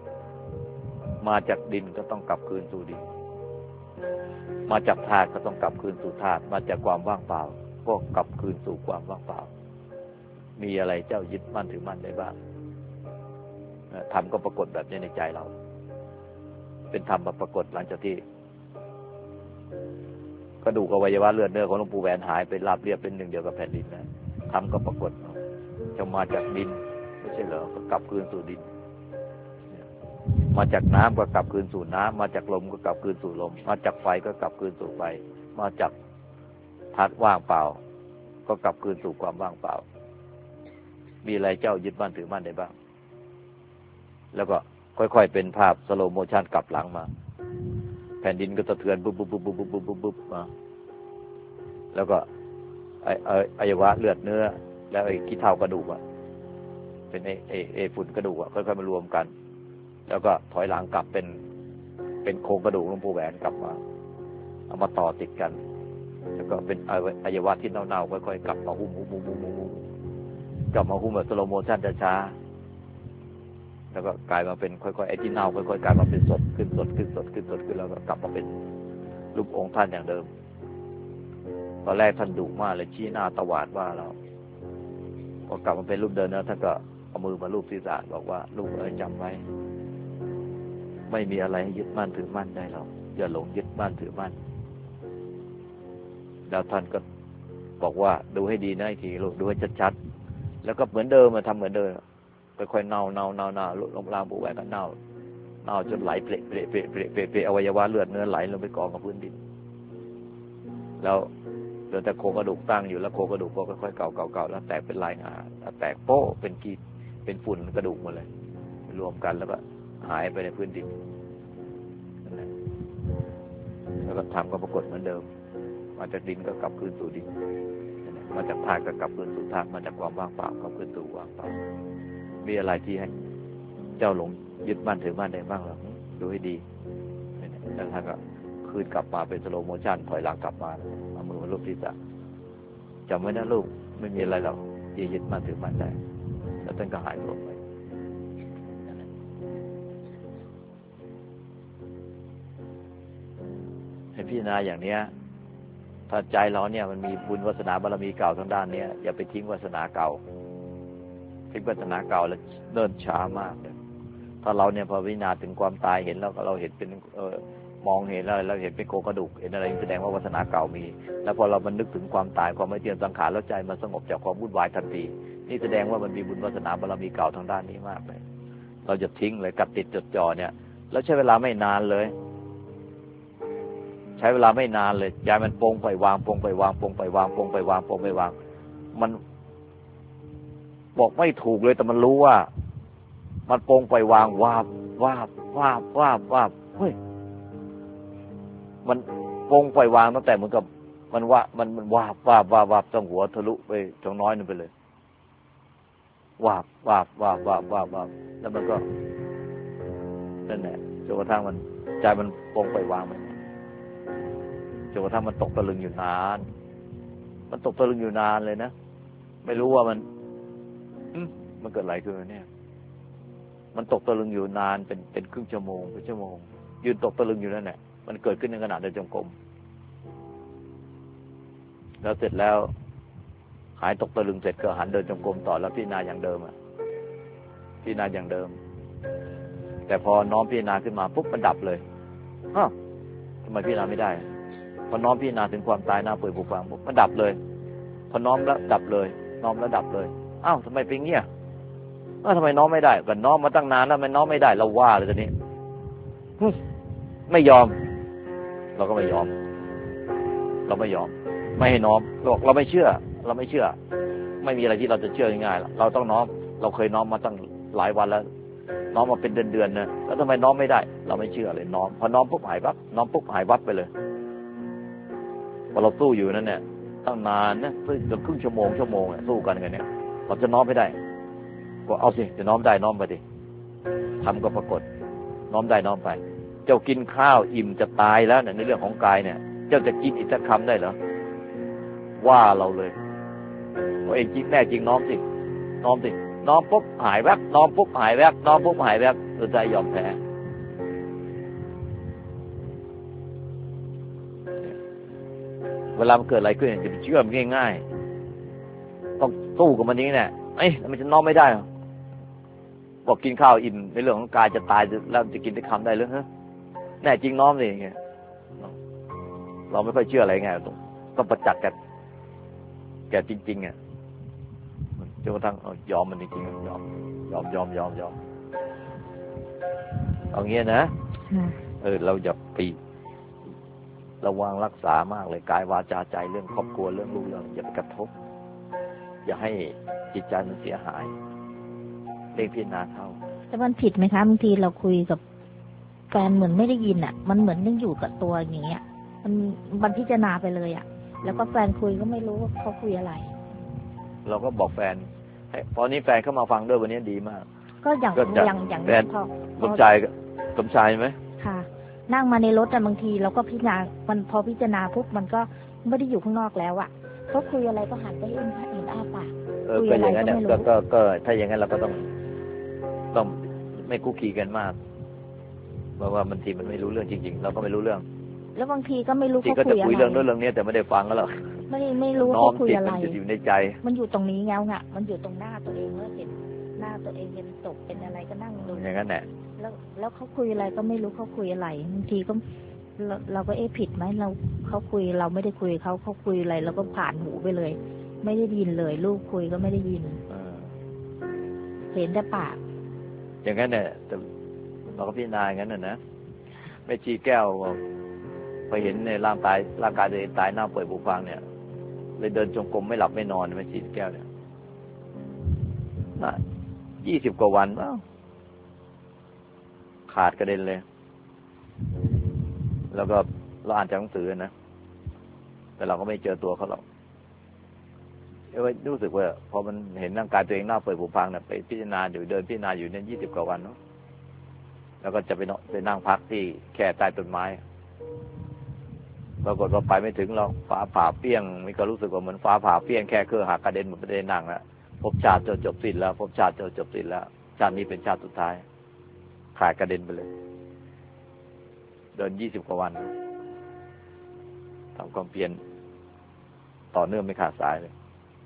ก็ต้องกลับคืนสู่ดินมาจากธาตุก็ต้องกลับคืนสู่ธาตุมาจากความว่างเปล่าก็กลับคืนสู่ความว่างเปล่ามีอะไรเจ้ายึดมั่นถือมั่นได้บ้างธรรมก็ปรากฏแบบนี้ในใจเราเป็นธรรมมาปรากฏหลังจากที่กระดูกอวัยวะเลือดเนื้อของหลวงปู่แหวนหายไปราบเรียบเป็นหนึ่งเดียวกับแผ่นดินนะธรรมก็ปรากฏเจ้ามาจากดินไม่ใช่เหรอก็กลับคืนสู่ดินมาจากน้ำก็กลับคืนสู่น้ำมาจากลมก็กลับคืนสู่ลมมาจากไฟก็กลับคืนสู่ไฟมาจากธาตุว่างเปล่าก็กลับคืนสู่ความว่างเปล่ามีอะไรเจ้ายึดมั่นถือมั่นได้บ้างแล้วก็ค่อยๆเป็นภาพสโลโมชันกลับหลังมาแผ่นดินก็สะเทือนปุ๊บมาแล้วก็อวัยวะเลือดเนื้อแล้วไอ้ขี้เถ้ากระดูกเป็นไอ้ฝุ่นกระดูกค่อยๆมารวมกันแล้วก็ถอยหลังกลับเป็นโครงกระดูกหลวงปู่แหวนกลับมาเอามาต่อติดกันแล้วก็เป็นอวัยวะที่เน่าๆค่อยๆกลับมาหุ้มกลับมาหุ้มแบบสโลโมชั่นช้าๆแล้วก็กลายมาเป็นค่อยๆไอ้ที่เน่าค่อยๆกลายมาเป็นสดขึ้นแล้วก็กลับมาเป็นรูปองค์ท่านอย่างเดิมตอนแรกท่านดุมากเลยชี้หน้าตวาดว่าเราพอกลับมาเป็นรูปเดิมแล้วท่านก็เอามือมาลูบศีรษะบอกว่าลูกจำไว้ไม่มีอะไรให้ยึดมั่นถือมั่นได้หรอกอย่าหลงยึดมั่นถือมั่นแล้วท่านก็บอกว่าดูให้ดีนะอีกทีลูกดูให้ชัดๆแล้วก็เหมือนเดิมมาทำเหมือนเดิมค่อยๆเน่าลงล่างปู่แหวนก็เน่าจนไหลเปรอวัยวะเลือดเนื้อไหลลงไปกองกับพื้นดินแล้วเหลือแต่โครงกระดูกตั้งอยู่แล้วโครงกระดูกก็ค่อยๆเก่าแล้วแตกเป็นลายงาแตกโป๊ะเป็นกีเป็นฝุ่นกระดูกหมดเลยรวมกันแล้วก็หายไปในพื้นดินแล้วก็ทำก็ปรากฏเหมือนเดิมมาจากดินก็กลับคืนสู่ดินมาจากธาตุก็กลับคืนสู่ธาตุมาจากความว่างเปล่ากลับคืนสู่ว่างเปล่ามีอะไรที่ให้เจ้าหลงยึดมั่นถือมั่นได้บ้างหรอดูให้ดีแล้วท่านก็คืนกลับมาเป็นสโลโมชั่นถอยหลังกลับมาเอามือมาลูบศีรษะจำไว้นะลูกไม่มีอะไรหรอกที่ยึดมั่นถือมั่นได้แล้วท่านก็หายตัวไปให้พิจารณาอย่างเนี้ยถ้าใจเราเนี่ยมันมีบุญวาสนาบารมีเก่าทางด้านนี้อย่าไปทิ้งวาสนาเก่าทิ้งวาสนาเก่าแล้วเนิ่นช้ามากเลยถ้าเราเนี่ยพอพิจารณาถึงความตายเห็นแล้วเราเห็นเป็นมองเห็นแล้วเราเห็นเป็นโครงกระดูกเห็นอะไรแสดงว่าวาสนาเก่ามีแล้วพอเรามันนึกถึงความตายความไม่เที่ยงสังขารแล้วใจมันสงบจากความวุ่นวายทันทีนี่แสดงว่ามันมีบุญวาสนาบารมีเก่าทางด้านนี้มากเลยเราจะทิ้งเลยกัดติดจดจ่อเนี่ยแล้วใช้เวลาไม่นานเลยใช้เวลาไม่นานเลยใจมันปงไปวางมันบอกไม่ถูกเลยแต่มันรู้ว่ามันปงไปวางวาบเฮ้ยมันปงไปวางตั้งแต่เหมือนกับมันว่ามันวาบต้องหัวทะลุไปตรงน้อยนึงไปเลยวาบวาบวาบวาบวาบวาบแล้วมันก็นั่นแหละจนกระทั่งมันใจมันปรงไปวางมันจนกระทั่งมันตกตะลึงอยู่นานมันตกตะลึงอยู่นานเลยนะไม่รู้ว่ามันเกิดอะไรขึ้นเนี่ยมันตกตะลึงอยู่นานเป็นครึ่งชั่วโมงเป็นชั่วโมงยืนตกตะลึงอยู่นั่นแหละมันเกิดขึ้นในขณะเดินจงกรมแล้วเสร็จแล้วหายตกตะลึงเสร็จก็หันเดินจงกรมต่อแล้วพิจารณาอย่างเดิมพิจารณาอย่างเดิมแต่พอน้อมพิจารณาขึ้นมาปุ๊บมันดับเลยทำไมพิจารณาไม่ได้พอน้อมพิจารณาถึงความตายหน้าเปื่อยผุพังปุ๊บมันดับเลยพอน้อมแล้วดับเลยน้อมแล้วดับเลยทำไมเป็นเงี้ยทำไมน้อมไม่ได้ก็น้อมมาตั้งนานแล้วมันน้อมไม่ได้เราว่าเลยตอนนี้ไม่ยอมเราก็ไม่ยอมเราไม่ยอมไม่ให้น้อมเราไม่เชื่อเราไม่เชื่อไม่มีอะไรที่เราจะเชื่อง่ายๆเราต้องน้อมเราเคยน้อมมาตั้งหลายวันแล้วน้อมมาเป็นเดือนๆนะแล้วทำไมน้อมไม่ได้เราไม่เชื่อเลยน้อมพอน้อมปุ๊บหายวับน้อมปุ๊บหายวับไปเลยพอเราสู้อยู่นั่นเนี่ยตั้งนานนะสู้จนครึ่งชั่วโมงสู้กันเนี่ยเราจะน้อมไม่ได้ก็เอาสิจะน้อมได้น้อมไปดิทำก็ปรากฏน้อมได้น้อมไปเจ้ากินข้าวอิ่มจะตายแล้วเนี่ยในเรื่องของกายเนี่ยเจ้าจะกินอีกสักคำได้เหรอว่าเราเลยตัวเองจริงแน่จริงน้อมสิน้อมสิน้อมปุ๊บหายแวบน้อมปุ๊บหายแวบน้อมปุ๊บหายแวบสุดท้ายยอมแพ้เวลามันเกิดอะไรขึ้นจะไปเชื่อมันง่ายๆต้องสู้กับมันนี้แน่มันจะน้อมไม่ได้บอกกินข้าวอิ่มในเรื่องของกายจะตายแล้วจะกินได้คำได้หรือฮะแน่จริงน้อมสิอย่างเงี้ยเราไม่ค่อยเชื่ออะไรง่ายต้องประจักษ์แกจริงๆจนกระทั่งยอมมันจริงๆยอมเอางี้นะเราอย่าไประวังรักษามากเลยกายวาจาใจเรื่องครอบครัวเรื่องลูกเรื่องอย่าไปกระทบอย่าให้จิตใจมันเสียหายเร่งพิจารณาเข้าแต่มันผิดไหมคะบางทีเราคุยกับแฟนเหมือนไม่ได้ยินมันเหมือนยังอยู่กับตัวอย่างเงี้ยมันพิจารณาไปเลยแล้วก็แฟนคุยก็ไม่รู้ว่าเขาคุยอะไรเราก็บอกแฟนพอนี้แฟนเข้ามาฟังด้วยวันนี้ดีมากก็อย่างแฟนสมชายไหมค่ะนั่งมาในรถแต่บางทีเราก็พิจารณามันพอพิจารณาปุ๊บมันก็ไม่ได้อยู่ข้างนอกแล้วเขาคุยอะไรก็หันไปเห็นอ้าปากคุยอะไรก็ไม่รู้ก็ถ้าอย่างนั้นเราก็ต้องไม่คุกคีกันมากเพราะว่าบางทีมันไม่รู้เรื่องจริงๆเราก็ไม่รู้เรื่องแล้วบางทีก็ไม่รู้เขาคุยอะไรก็จะคุยเรื่องนี้แต่ไม่ได้ฟังก็แล้วไม่รู้เขาคุยอะไรมันจะอยู่ในใจมันอยู่ตรงนี้แล้วมันอยู่ตรงหน้าตัวเองแล้วเห็นหน้าตัวเองเป็นศพเป็นอะไรก็นั่งดูอย่างนั้นแหละแล้วเขาคุยอะไรก็ไม่รู้เขาคุยอะไรบางทีก็เราก็ผิดไหมเขาคุยเราไม่ได้คุยเขาคุยอะไรเราก็ผ่านหูไปเลยไม่ได้ยินเลยลูกคุยก็ไม่ได้ยินเห็นแต่ปากอย่างนั้นเนี่ยเราก็พิจารณาอย่างนั้นนะแม่ชีแก้วพอเห็นในร่างกายตัวเองตายหน้าเปื่อยผุพังเนี่ยเลยเดินจงกรมไม่หลับไม่นอนแม่ชีแก้วเนี่ย20 กว่าวันขาดกระเด็นเลยแล้วก็เราอ่านจากหนังสือนะแต่เราก็ไม่เจอตัวเขาหรอกรู้สึกว่าพอมันเห็นร่างกายตัวเองหน้าเปื่อยผุพังเนี่ยไปพิจารณาอยู่เดินพิจารณาอยู่เนี่ย20 กว่าวันเนาะแล้วก็จะไปนั่งพักที่แค่ใต้ต้นไม้ปรากฏว่าไปไม่ถึงหรอกฟ้าผ่าเปี้ยงมีก็รู้สึกว่าเหมือนฟ้าผ่าเปี้ยงแค่เครื่องหักกระเด็นหมดไปได้นั่งแล้วภพชาติจบสิ้นแล้วภพชาติจบสิ้นแล้วชาตินี้เป็นชาติสุดท้ายขาดกระเด็นไปเลยเดิน20 กว่าวันทำความเพียรต่อเนื่องไม่ขาดสายเลย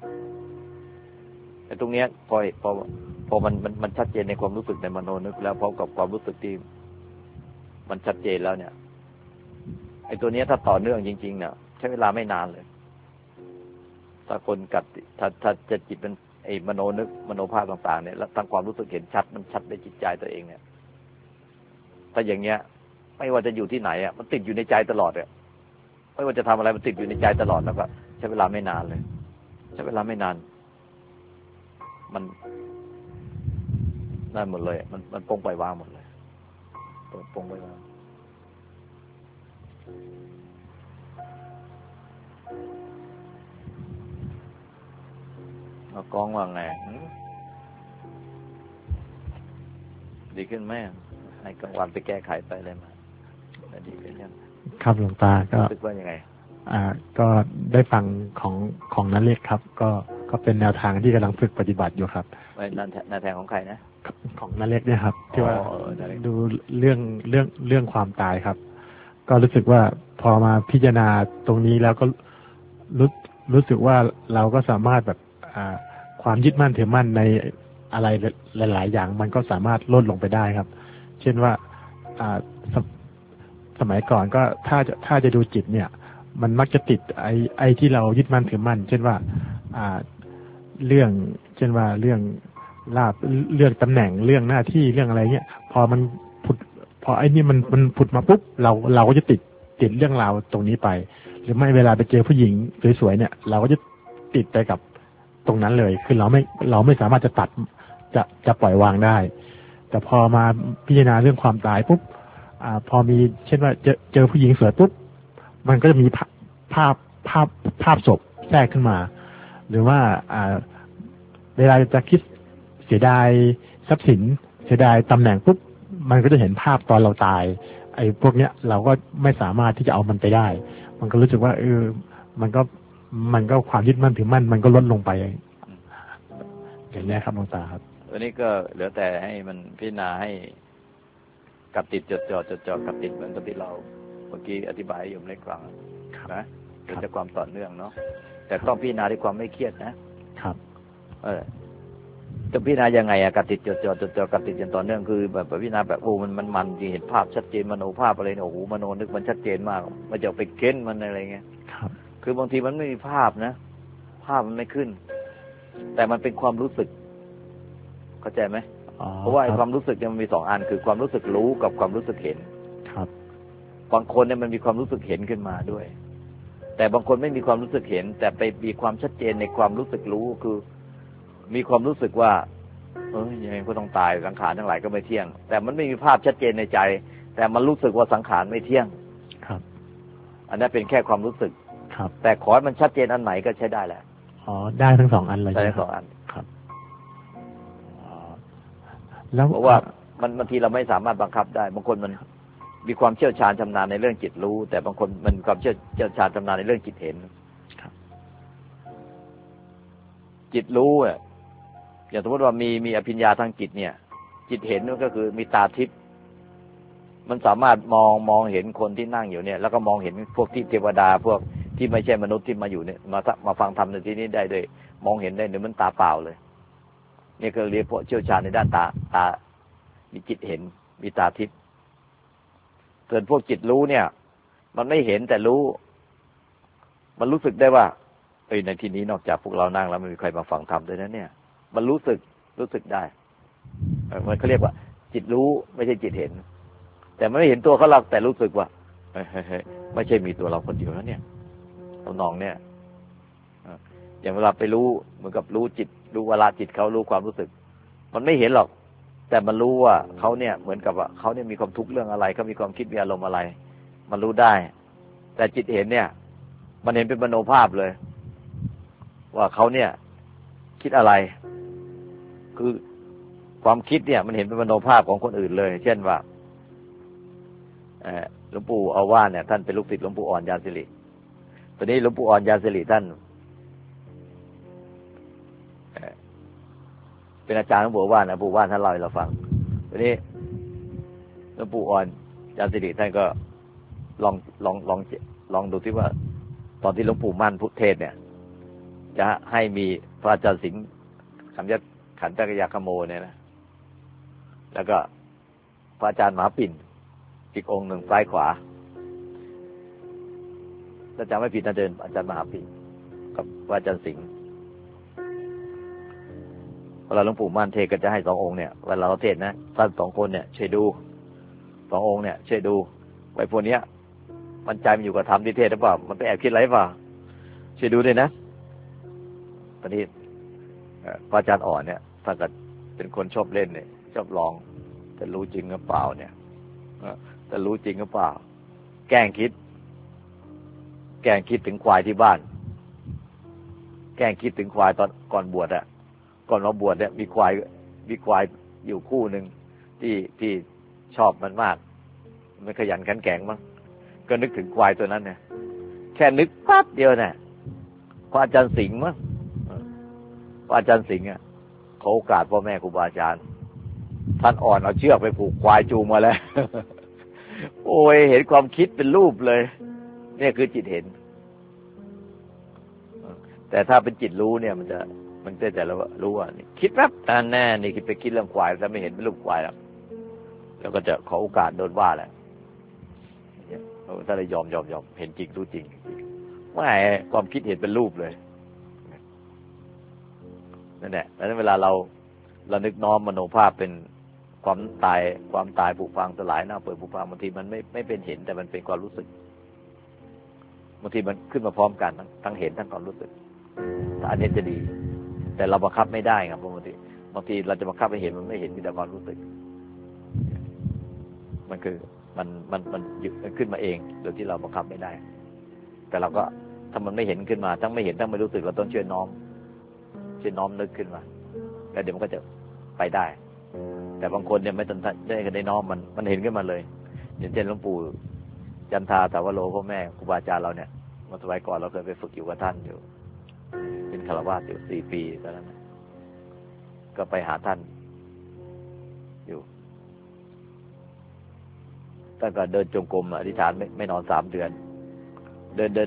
แต่ตรงนี้พอมันชัดเจนในความรู้สึกในมโนนึกแล้วพร้อมกับความรู้สึกที่มันชัดเจนแล้วเนี่ยไอ้ตัวนี้ถ้าต่อเนื่องจริงๆเนี่ยใช้เวลาไม่นานเลยถ้าคนกับถ้าจะจิตเป็นไอ้มโนนึกมโนภาพต่างๆเนี่ยแล้วทั้งความรู้สึกเห็นชัดมันชัดในจิตใจตัวเองเนี่ยถ้าอย่างเงี้ยไม่ว่าจะอยู่ที่ไหนมันติดอยู่ในใจตลอดไม่ว่าจะทำอะไรมันติดอยู่ในใจตลอดแล้วก็ใช้เวลาไม่นานเลยใช้เวลาไม่นานมันนั่นหมดเลยมันปงปล่อยวางหมดเลยปงปล่อยวางกองว่าไงดีขึ้นไหมให้กลางวันไปแก้ไขไปอะไรมาดีขึ้นยังครับหลวงตาก็รู้สึกว่ายังไงก็ได้ฟังของนันเล็กครับก็เป็นแนวทางที่กำลังฝึกปฏิบัติอยู่ครับแนวทางของใครนะของนันเล็กเนี่ยครับที่ว่าดูเรื่องความตายครับก็รู้สึกว่าพอมาพิจารณาตรงนี้แล้วก็รู้สึกว่าเราก็สามารถแบบความยึดมั่นถือมั่นในอะไรหลายๆอย่างมันก็สามารถลดลงไปได้ครับเช่นว่าสมัยก่อนก็ถ้าจะดูจิตเนี่ยมันมักจะติดไอ้ที่เรายึดมั่นถือมั่นเช่นว่าเรื่องเช่นว่าเรื่องลาภเรื่องตำแหน่งเรื่องหน้าที่เรื่องอะไรเงี้ยพอไอ้นี่มันผุดมาปุ๊บเราก็จะติดเรื่องราวตรงนี้ไปหรือไม่เวลาไปเจอผู้หญิงสวยๆเนี่ยเราก็จะติดไปกับตรงนั้นเลยคือเราไม่สามารถจะตัดจะปล่อยวางได้แต่พอมาพิจารณาเรื่องความตายปุ๊บพอมีเช่นว่าเจอผู้หญิงสวยปุ๊บมันก็จะมีภาพศพแทรกขึ้นมาหรือว่าเวลาจะคิดเสียดายทรัพย์สินเสียดายตำแหน่งปุ๊บมันก็จะเห็นภาพตอนเราตายไอ้พวกเนี้ยเราก็ไม่สามารถที่จะเอามันไปได้มันก็รู้สึกว่ามันก็ความยึดมั่นถือมั่นมันก็ลดลงไปอย่างนี้ครับหลวงตาครับวันนี้ก็เหลือแต่ให้มันพิจารณาให้กับติดจดจ่อกับติดเหมือนกับที่เราเมื่อกี้อธิบายอยู่ในกลางนะเป็นจากความต่อเนื่องเนาะแต่ต้องพิจารณาด้วยความไม่เครียดนะครับจะพิจารณายังไงกับติดจดจ่อกับติดจนต่อเนื่องคือแบบพิจารณาแบบมันจริงเห็นภาพชัดเจนมโนภาพอะไรเนี่ยโอ้โหมโนนึกมันชัดเจนมากมันจะไปเค้นมันอะไรเงี้ยครับคือบางทีมันไม่มีภาพนะภาพมันไม่ขึ้นแต่มันเป็นความรู้สึกเข้าใจไหมเพราะว่าความรู้สึกเนี่ยมันมี2 อันคือความรู้สึกรู้กับความรู้สึกเห็นครับบางคนเนี่ยมันมีความรู้สึกเห็นขึ้นมาด้วยแต่บางคนไม่มีความรู้สึกเห็นแต่ไปมีความชัดเจนในความรู้สึกรู้คือมีความรู้สึกว่ายังไงก็ต้องตายสังขารทั้งหลายก็ไม่เที่ยงแต่มันไม่มีภาพชัดเจนในใจแต่มันรู้สึกว่าสังขารไม่เที่ยงครับอันนั้นเป็นแค่ความรู้สึกครับแต่ขอให้มันชัดเจนอันไหนก็ใช้ได้แหละได้ทั้ง2 อันเลยได้ทั้ง2 อันครับแล้วเพราะว่ามันบางทีเราไม่สามารถบังคับได้บางคนมันมีความเชี่ยวชาญชำนาญในเรื่องจิตรู้แต่บางคนมันความเชี่ยวชาญชำนาญในเรื่องจิตเห็นจิตรู้อย่างสมมติว่ามีอภิญญาทางจิตเนี่ยจิตเห็นก็คือมีตาทิพย์มันสามารถมองเห็นคนที่นั่งอยู่เนี่ยแล้วก็มองเห็นพวกที่เทวดาพวกที่ไม่ใช่มนุษย์ที่มาอยู่เนี่ยมาฟังธรรมในที่นี้ได้ด้วยมองเห็นได้โดยมันตาเปล่าเลยนี่ก็เรียกพวกเชี่ยวชาญในด้านตามีจิตเห็นมีตาทิพย์ส่วนพวกจิตรู้เนี่ยมันไม่เห็นแต่รู้มันรู้สึกได้ว่าในที่นี้นอกจากพวกเรานั่งแล้วไม่มีใครมาฟังธรรมด้วยนะเนี่ยมันรู้สึกได้มันเขาเรียกว่าจิตรู้ไม่ใช่จิตเห็นแต่ไม่เห็นตัวเขาหรอกแต่รู้สึกว่าไม่ใช่มีตัวเราคนเดียวแล้วเนี่ยเรานองเนี่ยอย่างเวลาไปรู้เหมือนกับรู้จิตรู้เวลาจิตเขารู้ความรู้สึกมันไม่เห็นหรอกแต่มันรู้ว่าเขาเนี่ยเหมือนกับว่าเขาเนี่ยมีความทุกข์เรื่องอะไรเขามีความคิดมีอารมณ์อะไรมันรู้ได้แต่จิตเห็นเนี่ยมันเห็นเป็นมโนภาพเลยว่าเขาเนี่ยคิดอะไรคือความคิดเนี่ยมันเห็นเป็นมโนภาพของคนอื่นเลยเช่นว่าหลวงปู่เอาว่าเนี่ยท่านเป็นลูกศิษย์หลวงปู่อ่อนยานสิริตอนนี้หลวงปู่อ่อนยานสิริท่านเป็นอาจารย์หลวงปู่ว่านนะปู่ว่านท่านเล่าให้เราฟังตอนนี้หลวงปู่อ่อนยานสิริท่านก็ลองดูที่ว่าตอนที่หลวงปู่มั่นพุทธเทศเนี่ยจะให้มีพระอาจารย์สิงห์ขันธกยาคโมเนี่ยนะแล้วก็พระอาจารย์มหาปิ่นอีกองค์หนึ่งซ้ายขวาถ้าจำไม่ผิดน่าจะเป็นอาจารย์มหาปิ่นกับพระอาจารย์สิงห์เวลาหลวงปู่มั่นเทศก็จะให้2 องค์เนี่ยเวลาเราเทศนะท่าน2 คนเนี่ยช่วยดู2 องค์เนี่ยช่วยดูไว้พวกนี้มันใจมันอยู่กับธรรมที่เทศหรือเปล่ามันไปแอบคิดอะไรเปล่าช่วยดูด้วยนะตอนนี้พระอาจารย์อ่อนเนี่ยท่านก็เป็นคนชอบเล่นเนี่ยชอบลองแต่รู้จริงหรือเปล่าเนี่ยแต่รู้จริงหรือเปล่าแกล้งคิดถึงควายที่บ้านแกล้งคิดถึงควายตอนก่อนบวชก่อนเราบวชเนี่ยมีควายอยู่คู่หนึ่งที่ชอบมันมากมันขยันขันแข็งมั้งก็นึกถึงควายตัวนั้นเนี่ยแค่นึกปั๊บเดียวเนี่ยพระอาจารย์สิงห์มั้งพระอาจารย์สิงห์อะเขาโอกาสพ่อแม่ครูบาอาจารย์ท่านอ่อนเอาเชือกไปผูกควายจูงมาแล้ว โอ้ยเห็นความคิดเป็นรูปเลยเนี่ยคือจิตเห็นแต่ถ้าเป็นจิตรู้เนี่ยมันจะรู้ว่านี่คิดแป๊บแน่นี่คิดไปคิดเรื่องควายแต่ไม่เห็นเป็นรูปควายแล้วก็จะขอโอกาสโดนว่าแหละถ้าได้ยอมเห็นจริงรู้จริงไม่ความคิดเห็นเป็นรูปเลยนั่นแหละแล้วเวลาเรานึกน้อมมโนภาพเป็นความตายผุพังสลายหน้าเปิดผุพังบางทีมันไม่เป็นเห็นแต่มันเป็นความรู้สึกบางทีมันขึ้นมาพร้อมกันทั้งเห็นทั้งความรู้สึกอันนี้จะดีแต่เราบังคับไม่ได้ครับบางทีเราจะบังคับให้เห็นมันไม่เห็นมีแต่ความรู้สึกมันคือมันขึ้นมาเองโดยที่เราบังคับไม่ได้แต่เราก็ถ้ามันไม่เห็นขึ้นมาทั้งไม่เห็นทั้งไม่รู้สึกเราต้องช่วยน้อมนึกขึ้นมาแล้วเดี๋ยวมันก็จะไปได้แต่บางคนเนี่ยไม่ทันได้น้อมมันเห็นขึ้นมาเลยอย่างเช่นหลวงปู่จันทาสาวโรพ่อแม่ครูบาอาจารย์เราเนี่ยเมื่อสมัยก่อนเราเคยไปฝึกอยู่กับท่านอยู่เป็นฆราวาสอยู่4 ปีตอนนั้นก็ไปหาท่านอยู่ตั้งแต่เดินจงกรมอธิษฐานไม่นอน3 เดือนเดิน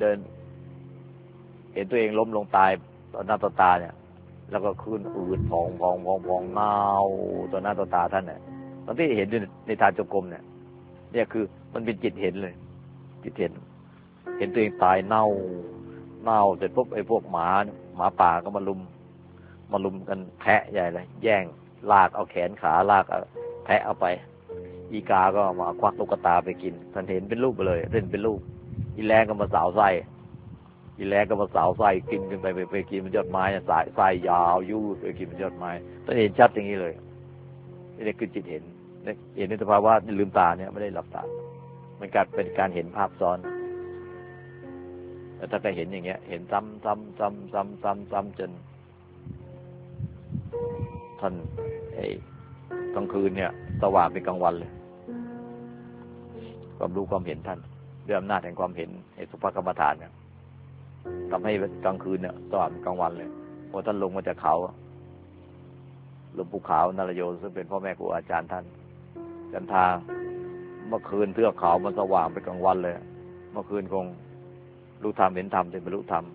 เห็นตัวเองล้มลงตายต่อหน้าต่อตาเนี่ยแล้วก็ขึ้นอืดพองเน่าต่อหน้าต่อตาท่านเนี่ยตอนที่เห็นในทางจงกรมเนี่ยคือมันเป็นจิตเห็นเลยจิตเห็นตัวเองตายเน่าเสร็จปุ๊บไอ้พวกหมาป่าก็มาลุมกันแพะใหญ่เลยแย่งลากเอาแขนขาลากแพะเอาไปอีกาก็มาควักตุ๊กตาไปกินท่านเห็นเป็นรูปเลยเห็นเป็นรูปอีแรงก็มาสาวไส้กินขึ้นไปกินมันยอดไม้ไส้ยาวยืดไปกินมันยอดไม้ท่านเห็นชัดอย่างนี้เลยนี่คือจิตเห็นในสภาวะลืมตาเนี่ยไม่ได้หลับตามันกลายเป็นการเห็นภาพซ้อนแต่ถ้าก็เห็นอย่างเงี้ยเห็นซ้ำจนท่านกลางคืนเนี่ยสว่างเป็นกลางวันเลยความรู้ความเห็นท่านด้วยอำนาจแห่งความเห็นสุภกรรมฐานเนี่ยทำให้กลางคืนเนี่ยสว่างเป็นกลางวันเลยพอท่านลงมาจากเขาหลวงปู่ขาวนารโยซึ่งเป็นพ่อแม่ครูอาจารย์ท่านจันทาเมื่อคืนเทือกเขามันสว่างเป็นกลางวันเลยเมื่อคืนคงรู้ธรรมเห็นธรรมแต่ไม่รู้ธรรม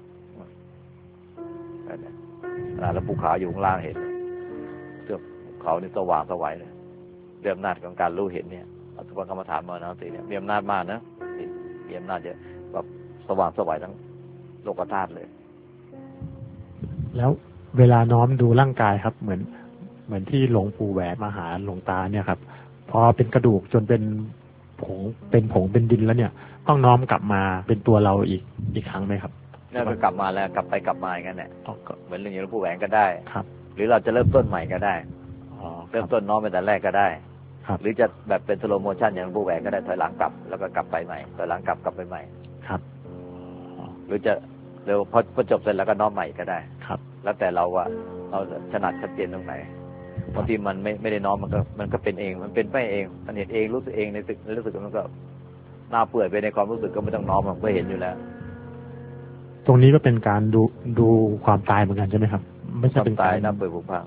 แล้วภูเขาอยู่ข้างล่างเห็นเทือกเขานี่สว่างสวัยเลยเรื่องอำนาจของการรู้เห็นเนี่ยอสุภกรรมฐานมานะสิเนี่ยมีอำนาจมากนะมีอำนาจเยอะแบบสว่างสวัยทั้งโลกธาตุเลยแล้วเวลาน้อมดูร่างกายครับเหมือนที่หลวงปู่แหวนมาหาหลวงตาเนี่ยครับพอเป็นกระดูกจนเป็นผงเป็นดินแล้วเนี่ยต้องน้อมกลับมาเป็นตัวเราอีกครั้งไหมครับนี่ก็กลับมาแล้วกลับไปกลับมาอย่างนั้นแหละเหมือนเรื่องหลวงปู่แหวนก็ได้ครับหรือเราจะเริ่มต้นใหม่ก็ได้เริ่มต้นน้อมไปแต่แรกก็ได้หรือจะแบบเป็นสโลโมชั่นอย่างหลวงปู่แหวนก็ได้ถอยหลังกลับแล้วก็กลับไปใหม่ถอยหลังกลับไปใหม่ครับหรือจะเดี๋ยวพอจบเสร็จแล้วก็น้อมใหม่ก็ได้ครับแล้วแต่เราว่าเราถนัดชัดเจนตรงไหนบางทีมันไม่ได้น้อมมันก็เป็นเองมันเป็นไปเองมันเห็นเองรู้สึกเองในรู้สึกมันก็หน้าเปื่อยไปในความรู้สึกก็ไม่ต้องน้อมมันก็เห็นอยู่แล้วตรงนี้ก็เป็นการดูความตายเหมือนกันใช่ไหมครับไม่ใช่เป็นตายหน้าเปื่อยผุพัง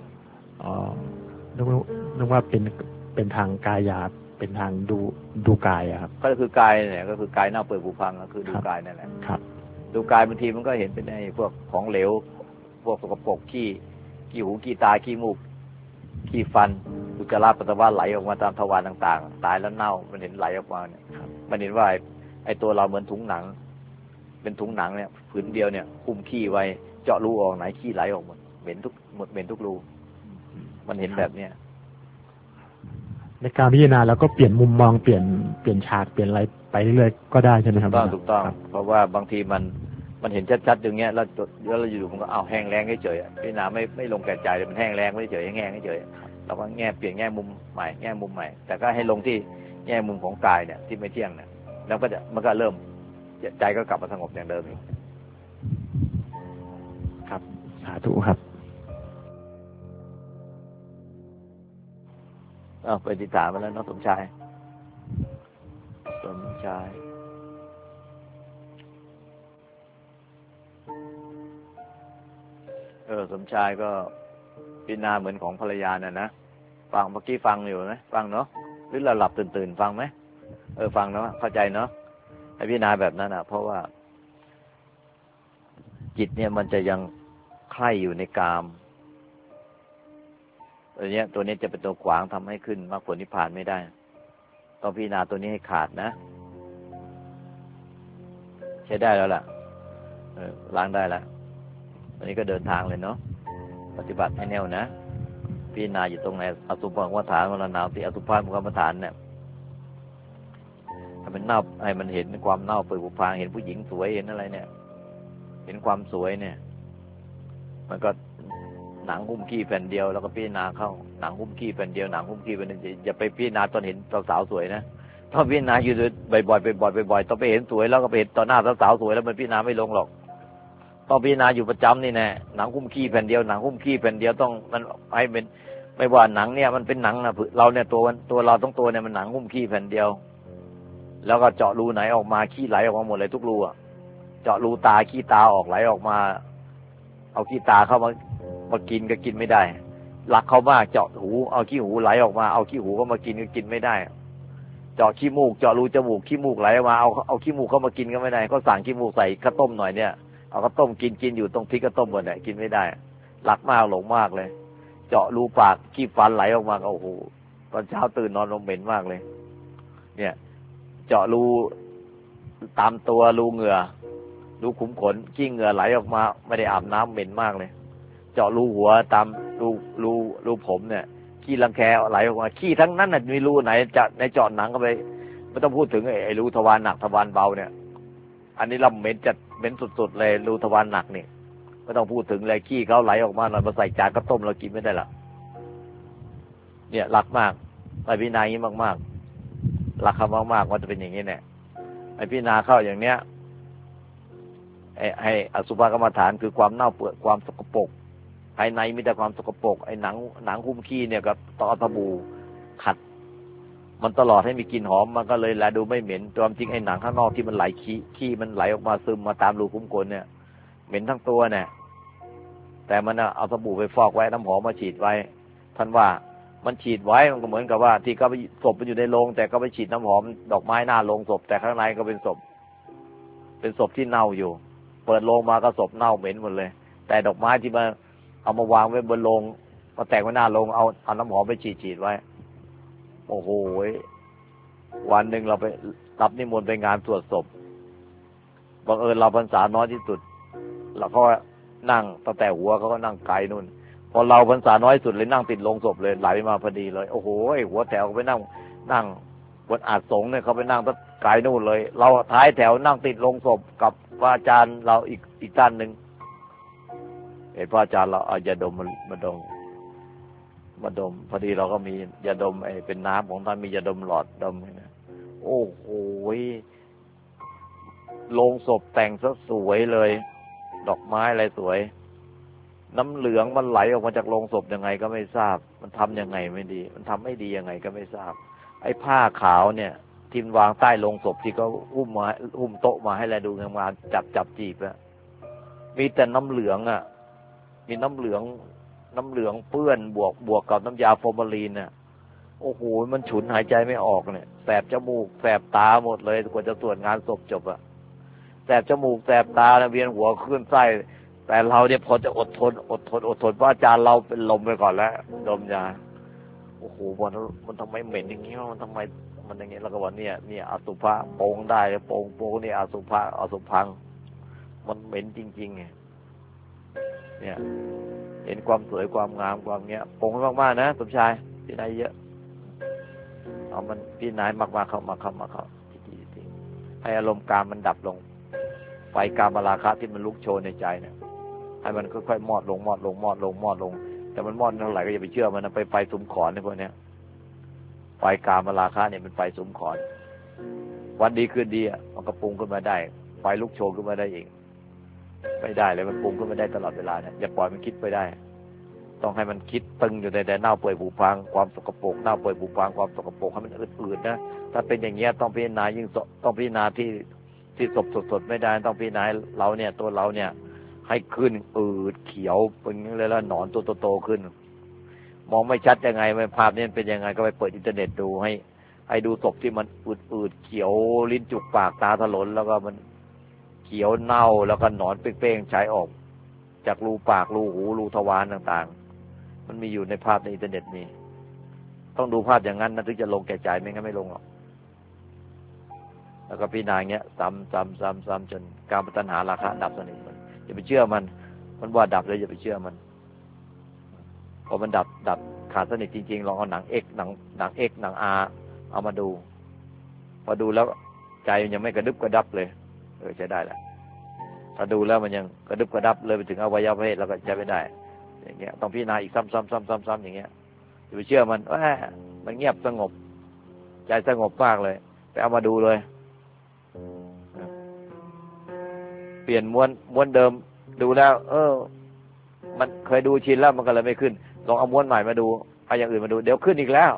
นึกว่าเป็นทางกายาเป็นทางดูกายอะครับก็คือกายเนี่ยก็คือกายหน้าเปื่อยผุพังก็คือดูกายนั่นแหละครับดูกายบางทีมันก็เห็นเป็นไอ้พวกของเหลวพวกสกปรกขี้หูขี้ตาขี้มูกขี้ฟันอุจจาระปัสสาวะไหลออกมาตามทวารต่างๆตายแล้วเน่ามันเห็นไหลออกมาเนี่ยมันเห็นว่าไอ้ตัวเราเหมือนถุงหนังเป็นถุงหนังเนี่ยผืนเดียวเนี่ยคุมขี้ไว้เจาะรูออกไหนขี้ไหลออกหมดเหม็นทุกรูมันเห็นแบบเนี้ยในการพิจารณาแล้วก็เปลี่ยนมุมมองเปลี่ยนฉากเปลี่ยนอะไรไปเรื่อยๆก็ได้ใช่ไหมครับถูกต้องเพราะว่าบางทีมันเห็นชัดๆอย่างเงี้ยแล้วเราอยู่มันก็เอาแห้งแล้งเฉยๆพิจารณาไม่ลงแก่ใจเลยมันแห้งแล้งไม่เฉยแห้งเฉยเราก็เปลี่ยนแง่มุมใหม่แง่มุมใหม่แต่ก็ให้ลงที่แง่มุมของกายเนี่ยที่ไม่เที่ยงเนี่ยแล้วก็มันก็เริ่มใจก็กลับมาสงบอย่างเดิมอีกครับสาธุครับไปติดถามมาแล้วน้องสมชายสมชายก็พิจารณาเหมือนของภรรยาน่ะนะฟังเมื่อกี้ฟังอยู่ไหมฟังเนาะหรือเราหลับตื่นฟังไหมฟังเนาะเข้าใจเนาะให้พิจารณาแบบนั้นเพราะว่าจิตเนี่ยมันจะยังใคร่อยู่ในกามตัวนี้จะเป็นตัวขวางทำให้ขึ้นมรรคผลนิพพานไม่ได้ต้องพิจารณาตัวนี้ให้ขาดนะใช้ได้แล้วล่ะล้างได้แล้ววันนี้ก็เดินทางเลยเนาะปฏิบัติให้แน่วนะพิจารณาอยู่ตรงไหนอสุภกรรมฐานของเราหนาวที่อสุภกรรมฐานเนี่ยให้มันเน่าให้มันเห็นความเน่าเปื่อยผุพังเห็นผู้หญิงสวยเห็นอะไรเนี่ยเห็นความสวยเนี่ยมันก็หนังหุ้มขี้แผ่นเดียวแล้วก็พิจารณาเข้าหนังหุ้มขี้แผ่นเดียวหนังหุ้มขี้แผ่นเดียวอย่าไปพิจารณาตอนเห็นสาวสวยนะถ้าพิจารณาอยู่บ่อยๆต้องไปเห็นสวยแล้วก็ไปเห็นต่อหน้าสาวสวยแล้วมันพิจารณาไม่ลงหรอกต้องพิจารณาอยู่ประจำนี่แน่หนังหุ้มขี้แผ่นเดียวหนังหุ้มขี้แผ่นเดียวต้องมันให้เป็นไม่ว่าหนังเนี่ยมันเป็นหนังนะเราเนี่ยตัวเราต้องตัวเนี่ยมันหนังหุ้มขี้แผ่นเดียวแล้วก็เจาะรูไหนออกมาขี้ไหลออกมาหมดเลยทุกรูเจาะรูตาขี้ตาออกไหลออกมาเอาขี้ตาเข้ามากินก็กินไม่ได้รักเขามากเจาะหูเอาขี้หูไหลออกมาเอาขี้หูก็มากินก็กินไม่ได้เจาะขี้มูกเจาะรูจมูกขี้มูกไหลออกมาเอาขี้มูกเข้ามากินก็ไม่ได้เขาสั่งขี้มูกใส่ข้าวต้มหน่อยเนี่ยเอาข้าวต้มกินอยู่ตรงพริกข้าวต้มหมดเนี่ยกินไม่ได้รักมากหลงมากเลยเจาะรูปากขี้ฟันไหลออกมาโอ้โหตอนเช้าตื่นนอนลงเหม็นมากเลยเนี่ยเจาะรูตามตัวรูเหงื่อรูขุมขนขี้เหงื่อไหลออกมาไม่ได้อาบน้ำเหม็นมากเลยเจาะรูหัวตามรูผมเนี่ยขี้รังแคไหลออกมาขี้ทั้งนั้นน่ะมีรูไหนจะในเจาะหนังก็ไปไม่ต้องพูดถึงไอ้รูทวารหนักทวารเบาเนี่ยอันนี้เราเหม็นจัดเหม็นสุดๆเลยรูทวารหนักนี่ไม่ต้องพูดถึงเลยขี้เขาไหลออกมาหน่อยมาใส่จานก็ต้มเรากินไม่ได้ละเนี่ยรักมากไปพิจารณาอย่างนี้มากๆรักเขามากๆว่าจะเป็นอย่างนี้เนี่ยไอ้พิจารณาเข้าอย่างเนี้ยให้อสุภกรรมฐานคือความเน่าเปื่อยความสกปรกภายในมีแต่ความสกปรกไอ้หนังหุ้มขี้เนี่ยกับต่อตะบูขัดมันตลอดให้มีกลิ่นหอมมันก็เลยแลดูไม่เหม็นความจริงไอ้หนังข้างนอกที่มันไหลขี้มันไหลออกมาซึมมาตามรูขุมขนเนี่ยเหม็นทั้งตัวเนี่ยแต่มันเอาสบู่ไปฟอกไว้น้ำหอมมาฉีดไว้ท่านว่ามันฉีดไว้มันก็เหมือนกับว่าที่ก็ศพมันอยู่ในโรงแต่ก็ไปฉีดน้ำหอมดอกไม้หน้าโรงศพแต่ข้างในก็เป็นศพที่เน่าอยู่เปิดโรงมาก็ศพเน่าเหม็นหมดเลยแต่ดอกไม้ที่มาเอามาวางไว้บนโรงมาแต่งไว้หน้าโรงเอาน้ำหอมไปฉีดไว้โอ้โหวันหนึ่งเราไปรับนิมนต์ไปงานสวดศพบังเอิญเราพรรษาน้อยที่สุดเราก็นั่งตั้งแต่หัวเขาก็นั่งไกลนู่นพอเราพรรษาน้อยสุดเลยนั่งติดโรงศพเลยไหลมาพอดีเลยโอ้โหหัวแถวก็ไปนั่งบนอาสงเนี่ยเขาไปนั่งตั้งไกลนู่นเลยเราท้ายแถวนั่งติดโรงศพกับพระอาจารย์เราอีกด้านหนึ่งไอ้พระอาจารย์เราเอายาดมมาดมพอดีเราก็มียาดมเป็นน้ำของท่านมียาดมหลอดดมเนี่ยโอ้โหโรงศพแต่งซะสวยเลยดอกไม้อะไรสวยน้ำเหลืองมันไหลออกมาจากโรงศพยังไงก็ไม่ทราบมันทำยังไงไม่ดีมันทำไม่ดียังไงก็ไม่ทราบไอ้ผ้าขาวเนี่ยที่วางใต้โลงศพที่เขาอุ้มโต๊ะมาให้แลดูงานจับจีบอะมีแต่น้ำเหลืองอะมีน้ำเหลืองเปื้อนบวกกับน้ำยาฟอร์มาลีนเนี่ยโอ้โหมันฉุนหายใจไม่ออกเนี่ยแสบจมูกแสบตาหมดเลยกว่าจะตรวจงานศพจบอะแสบจมูกแสบตาเวียนหัวขึ้นไส้แต่เราเนี่ยพอจะอดทนเพราะอาจารย์เราเป็นลมไปก่อนแล้วดมยาโอ้โหมันทำไมเหม็นอย่างนี้มันทำไมมันอย่างนี้แล้วก็วันนี้อสุภะโปงได้โปงนี่อสุพังมันเหม็นจริงๆเนี่ยเห็นความสวยความงามความเงี้ยโปงมากๆนะสมชายพี่นายเยอะเอามันพี่นายมากๆเข้าทีให้อารมณ์กามมันดับลงไฟกามราคะที่มันลุกโชนในใจเนี่ยให้มันค่อยๆมอดลงแต่มันมอดเท่าไหร่ก็อย่าไปเชื่อมันนะไปไฟสุมขอนในพวกเนี้ยไฟกามราคะเนี่ยเป็นไฟสุมขอนวันดีคืนดีมันก็ปรุงขึ้นมาได้ไฟลุกโชนขึ้นมาได้อีกไม่ได้เลยมันปรุงขึ้นมาได้ตลอดเวลาเนี่ยอย่าปล่อยมันคิดไปได้ต้องให้มันคิดตึงอยู่ในแต่เน่าเปื่อยผุพังความสกปรกเน่าเปื่อยผุพังความสกปรกให้มันอืดๆนะถ้าเป็นอย่างเงี้ยต้องพิจารณายิ่งต้องพิจารณาที่สดไม่ได้ต้องพิจารณาเราเนี่ยตัวเราเนี่ยให้ขึ้นอืดเขียวเป็นเลยแล้วหนอนตัวโตๆขึ้นมองไม่ชัดยังไงภาพนี้เป็นยังไงก็ไปเปิดอินเทอร์เน็ตดูให้ดูศพที่มันอืดเขียวลิ้นจุกปากตาถลนแล้วก็มันเขียวเน่าแล้วก็หนอนเป้งๆฉายออกจากรูปากรูหูรูทวารต่างๆมันมีอยู่ในภาพในอินเทอร์เน็ตมีต้องดูภาพอย่างนั้นนะถึงจะลงแก่ใจไม่งั้นไม่ลงหรอกแล้วก็พิจารณาอย่างเงี้ยซ้ำจนการตัณหาราคะดับสนิทมันอย่าไปเชื่อมันว่าดับเลยอย่าไปเชื่อมันพอมันดับขาดสนิทจริงๆลองเอาหนังเอ็กหนังอาเอามาดูพอดูแล้วใจมันยังไม่กระดึบกระดับเลยใช้ได้แหละถ้าดูแล้วมันยังกระดึบกระดับเลยไปถึงอวัยวะเพศแล้วก็ใช้ไม่ได้อย่างเงี้ยต้องพิจารณาอีกซ้ำอย่างเงี้ยอย่าไปเชื่อมันมันเงียบสงบใจสงบมากเลยไปเอามาดูเลยเปลี่ยนม้วนเดิมดูแล้วมันเคยดูชินแล้วมันก็เลยไม่ขึ้นลองเอาม้วนใหม่มาดูเอาอย่างอื่นมาดูเดี๋ยวขึ้นอีกแล้ว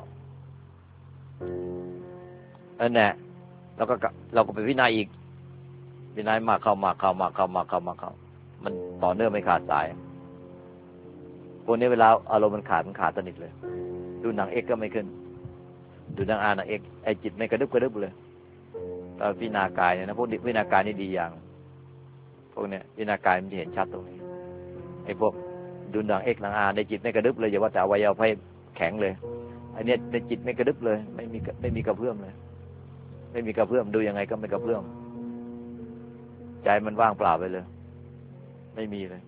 นั่นแหละเราก็ไปพิจารณาอีกพิจารณามากเข้ามันต่อเนื่องไม่ขาดสายพวกนี้เวลาอารมณ์มันขาดสนิทเลยดูหนังเอ็กก็ไม่ขึ้นดูหนังอาหนังเอ็กไอจิตไม่กระดึบเลยแต่พิจารณากายเนี่ยนะพวกพิจารณากายนี่ดีอย่างพวกเนี้ยพิจารณากายมันจะเห็นชัดตรงนี้ไอพวกดูหนังเอ็กหนังอาในจิตไม่กระดึบเลยอย่าว่าแต่อวัยวะเพศแข็งเลยอันนี้ในจิตไม่กระดึบเลยไม่มีกระเพื่อมเลยไม่มีกระเพื่อมดูยังไงก็ไม่กระเพื่อมใจมันว่างเปล่าไปเลยไม่มีเลย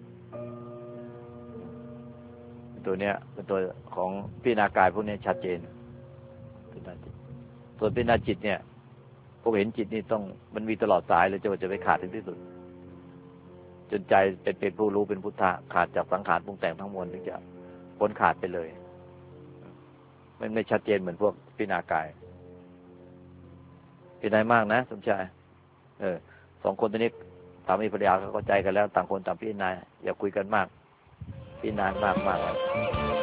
ตัวเนี้ยเป็นตัวของพิจารณากายพวกนี้ชัดเจนพิจารณาจิตส่วนพิจารณาจิตเนี่ยพวกเห็นจิตนี่ต้องมันมีตลอดสายเลยจะไปขาดถึงที่สุดจนใจเป็นผู้รู้เป็นพุทธะขาดจากสังขารปรุงแต่งทั้งมวลถึงจะพ้นขาดไปเลยมันไม่ชัดเจนเหมือนพวกพิจารณากายพิจารณามากนะสมชายสองคนตัวนี้สามีภรรยาเขาเข้าใจกันแล้วต่างคนต่างพิจารณาอย่าคุยกันมากพิจารณามาก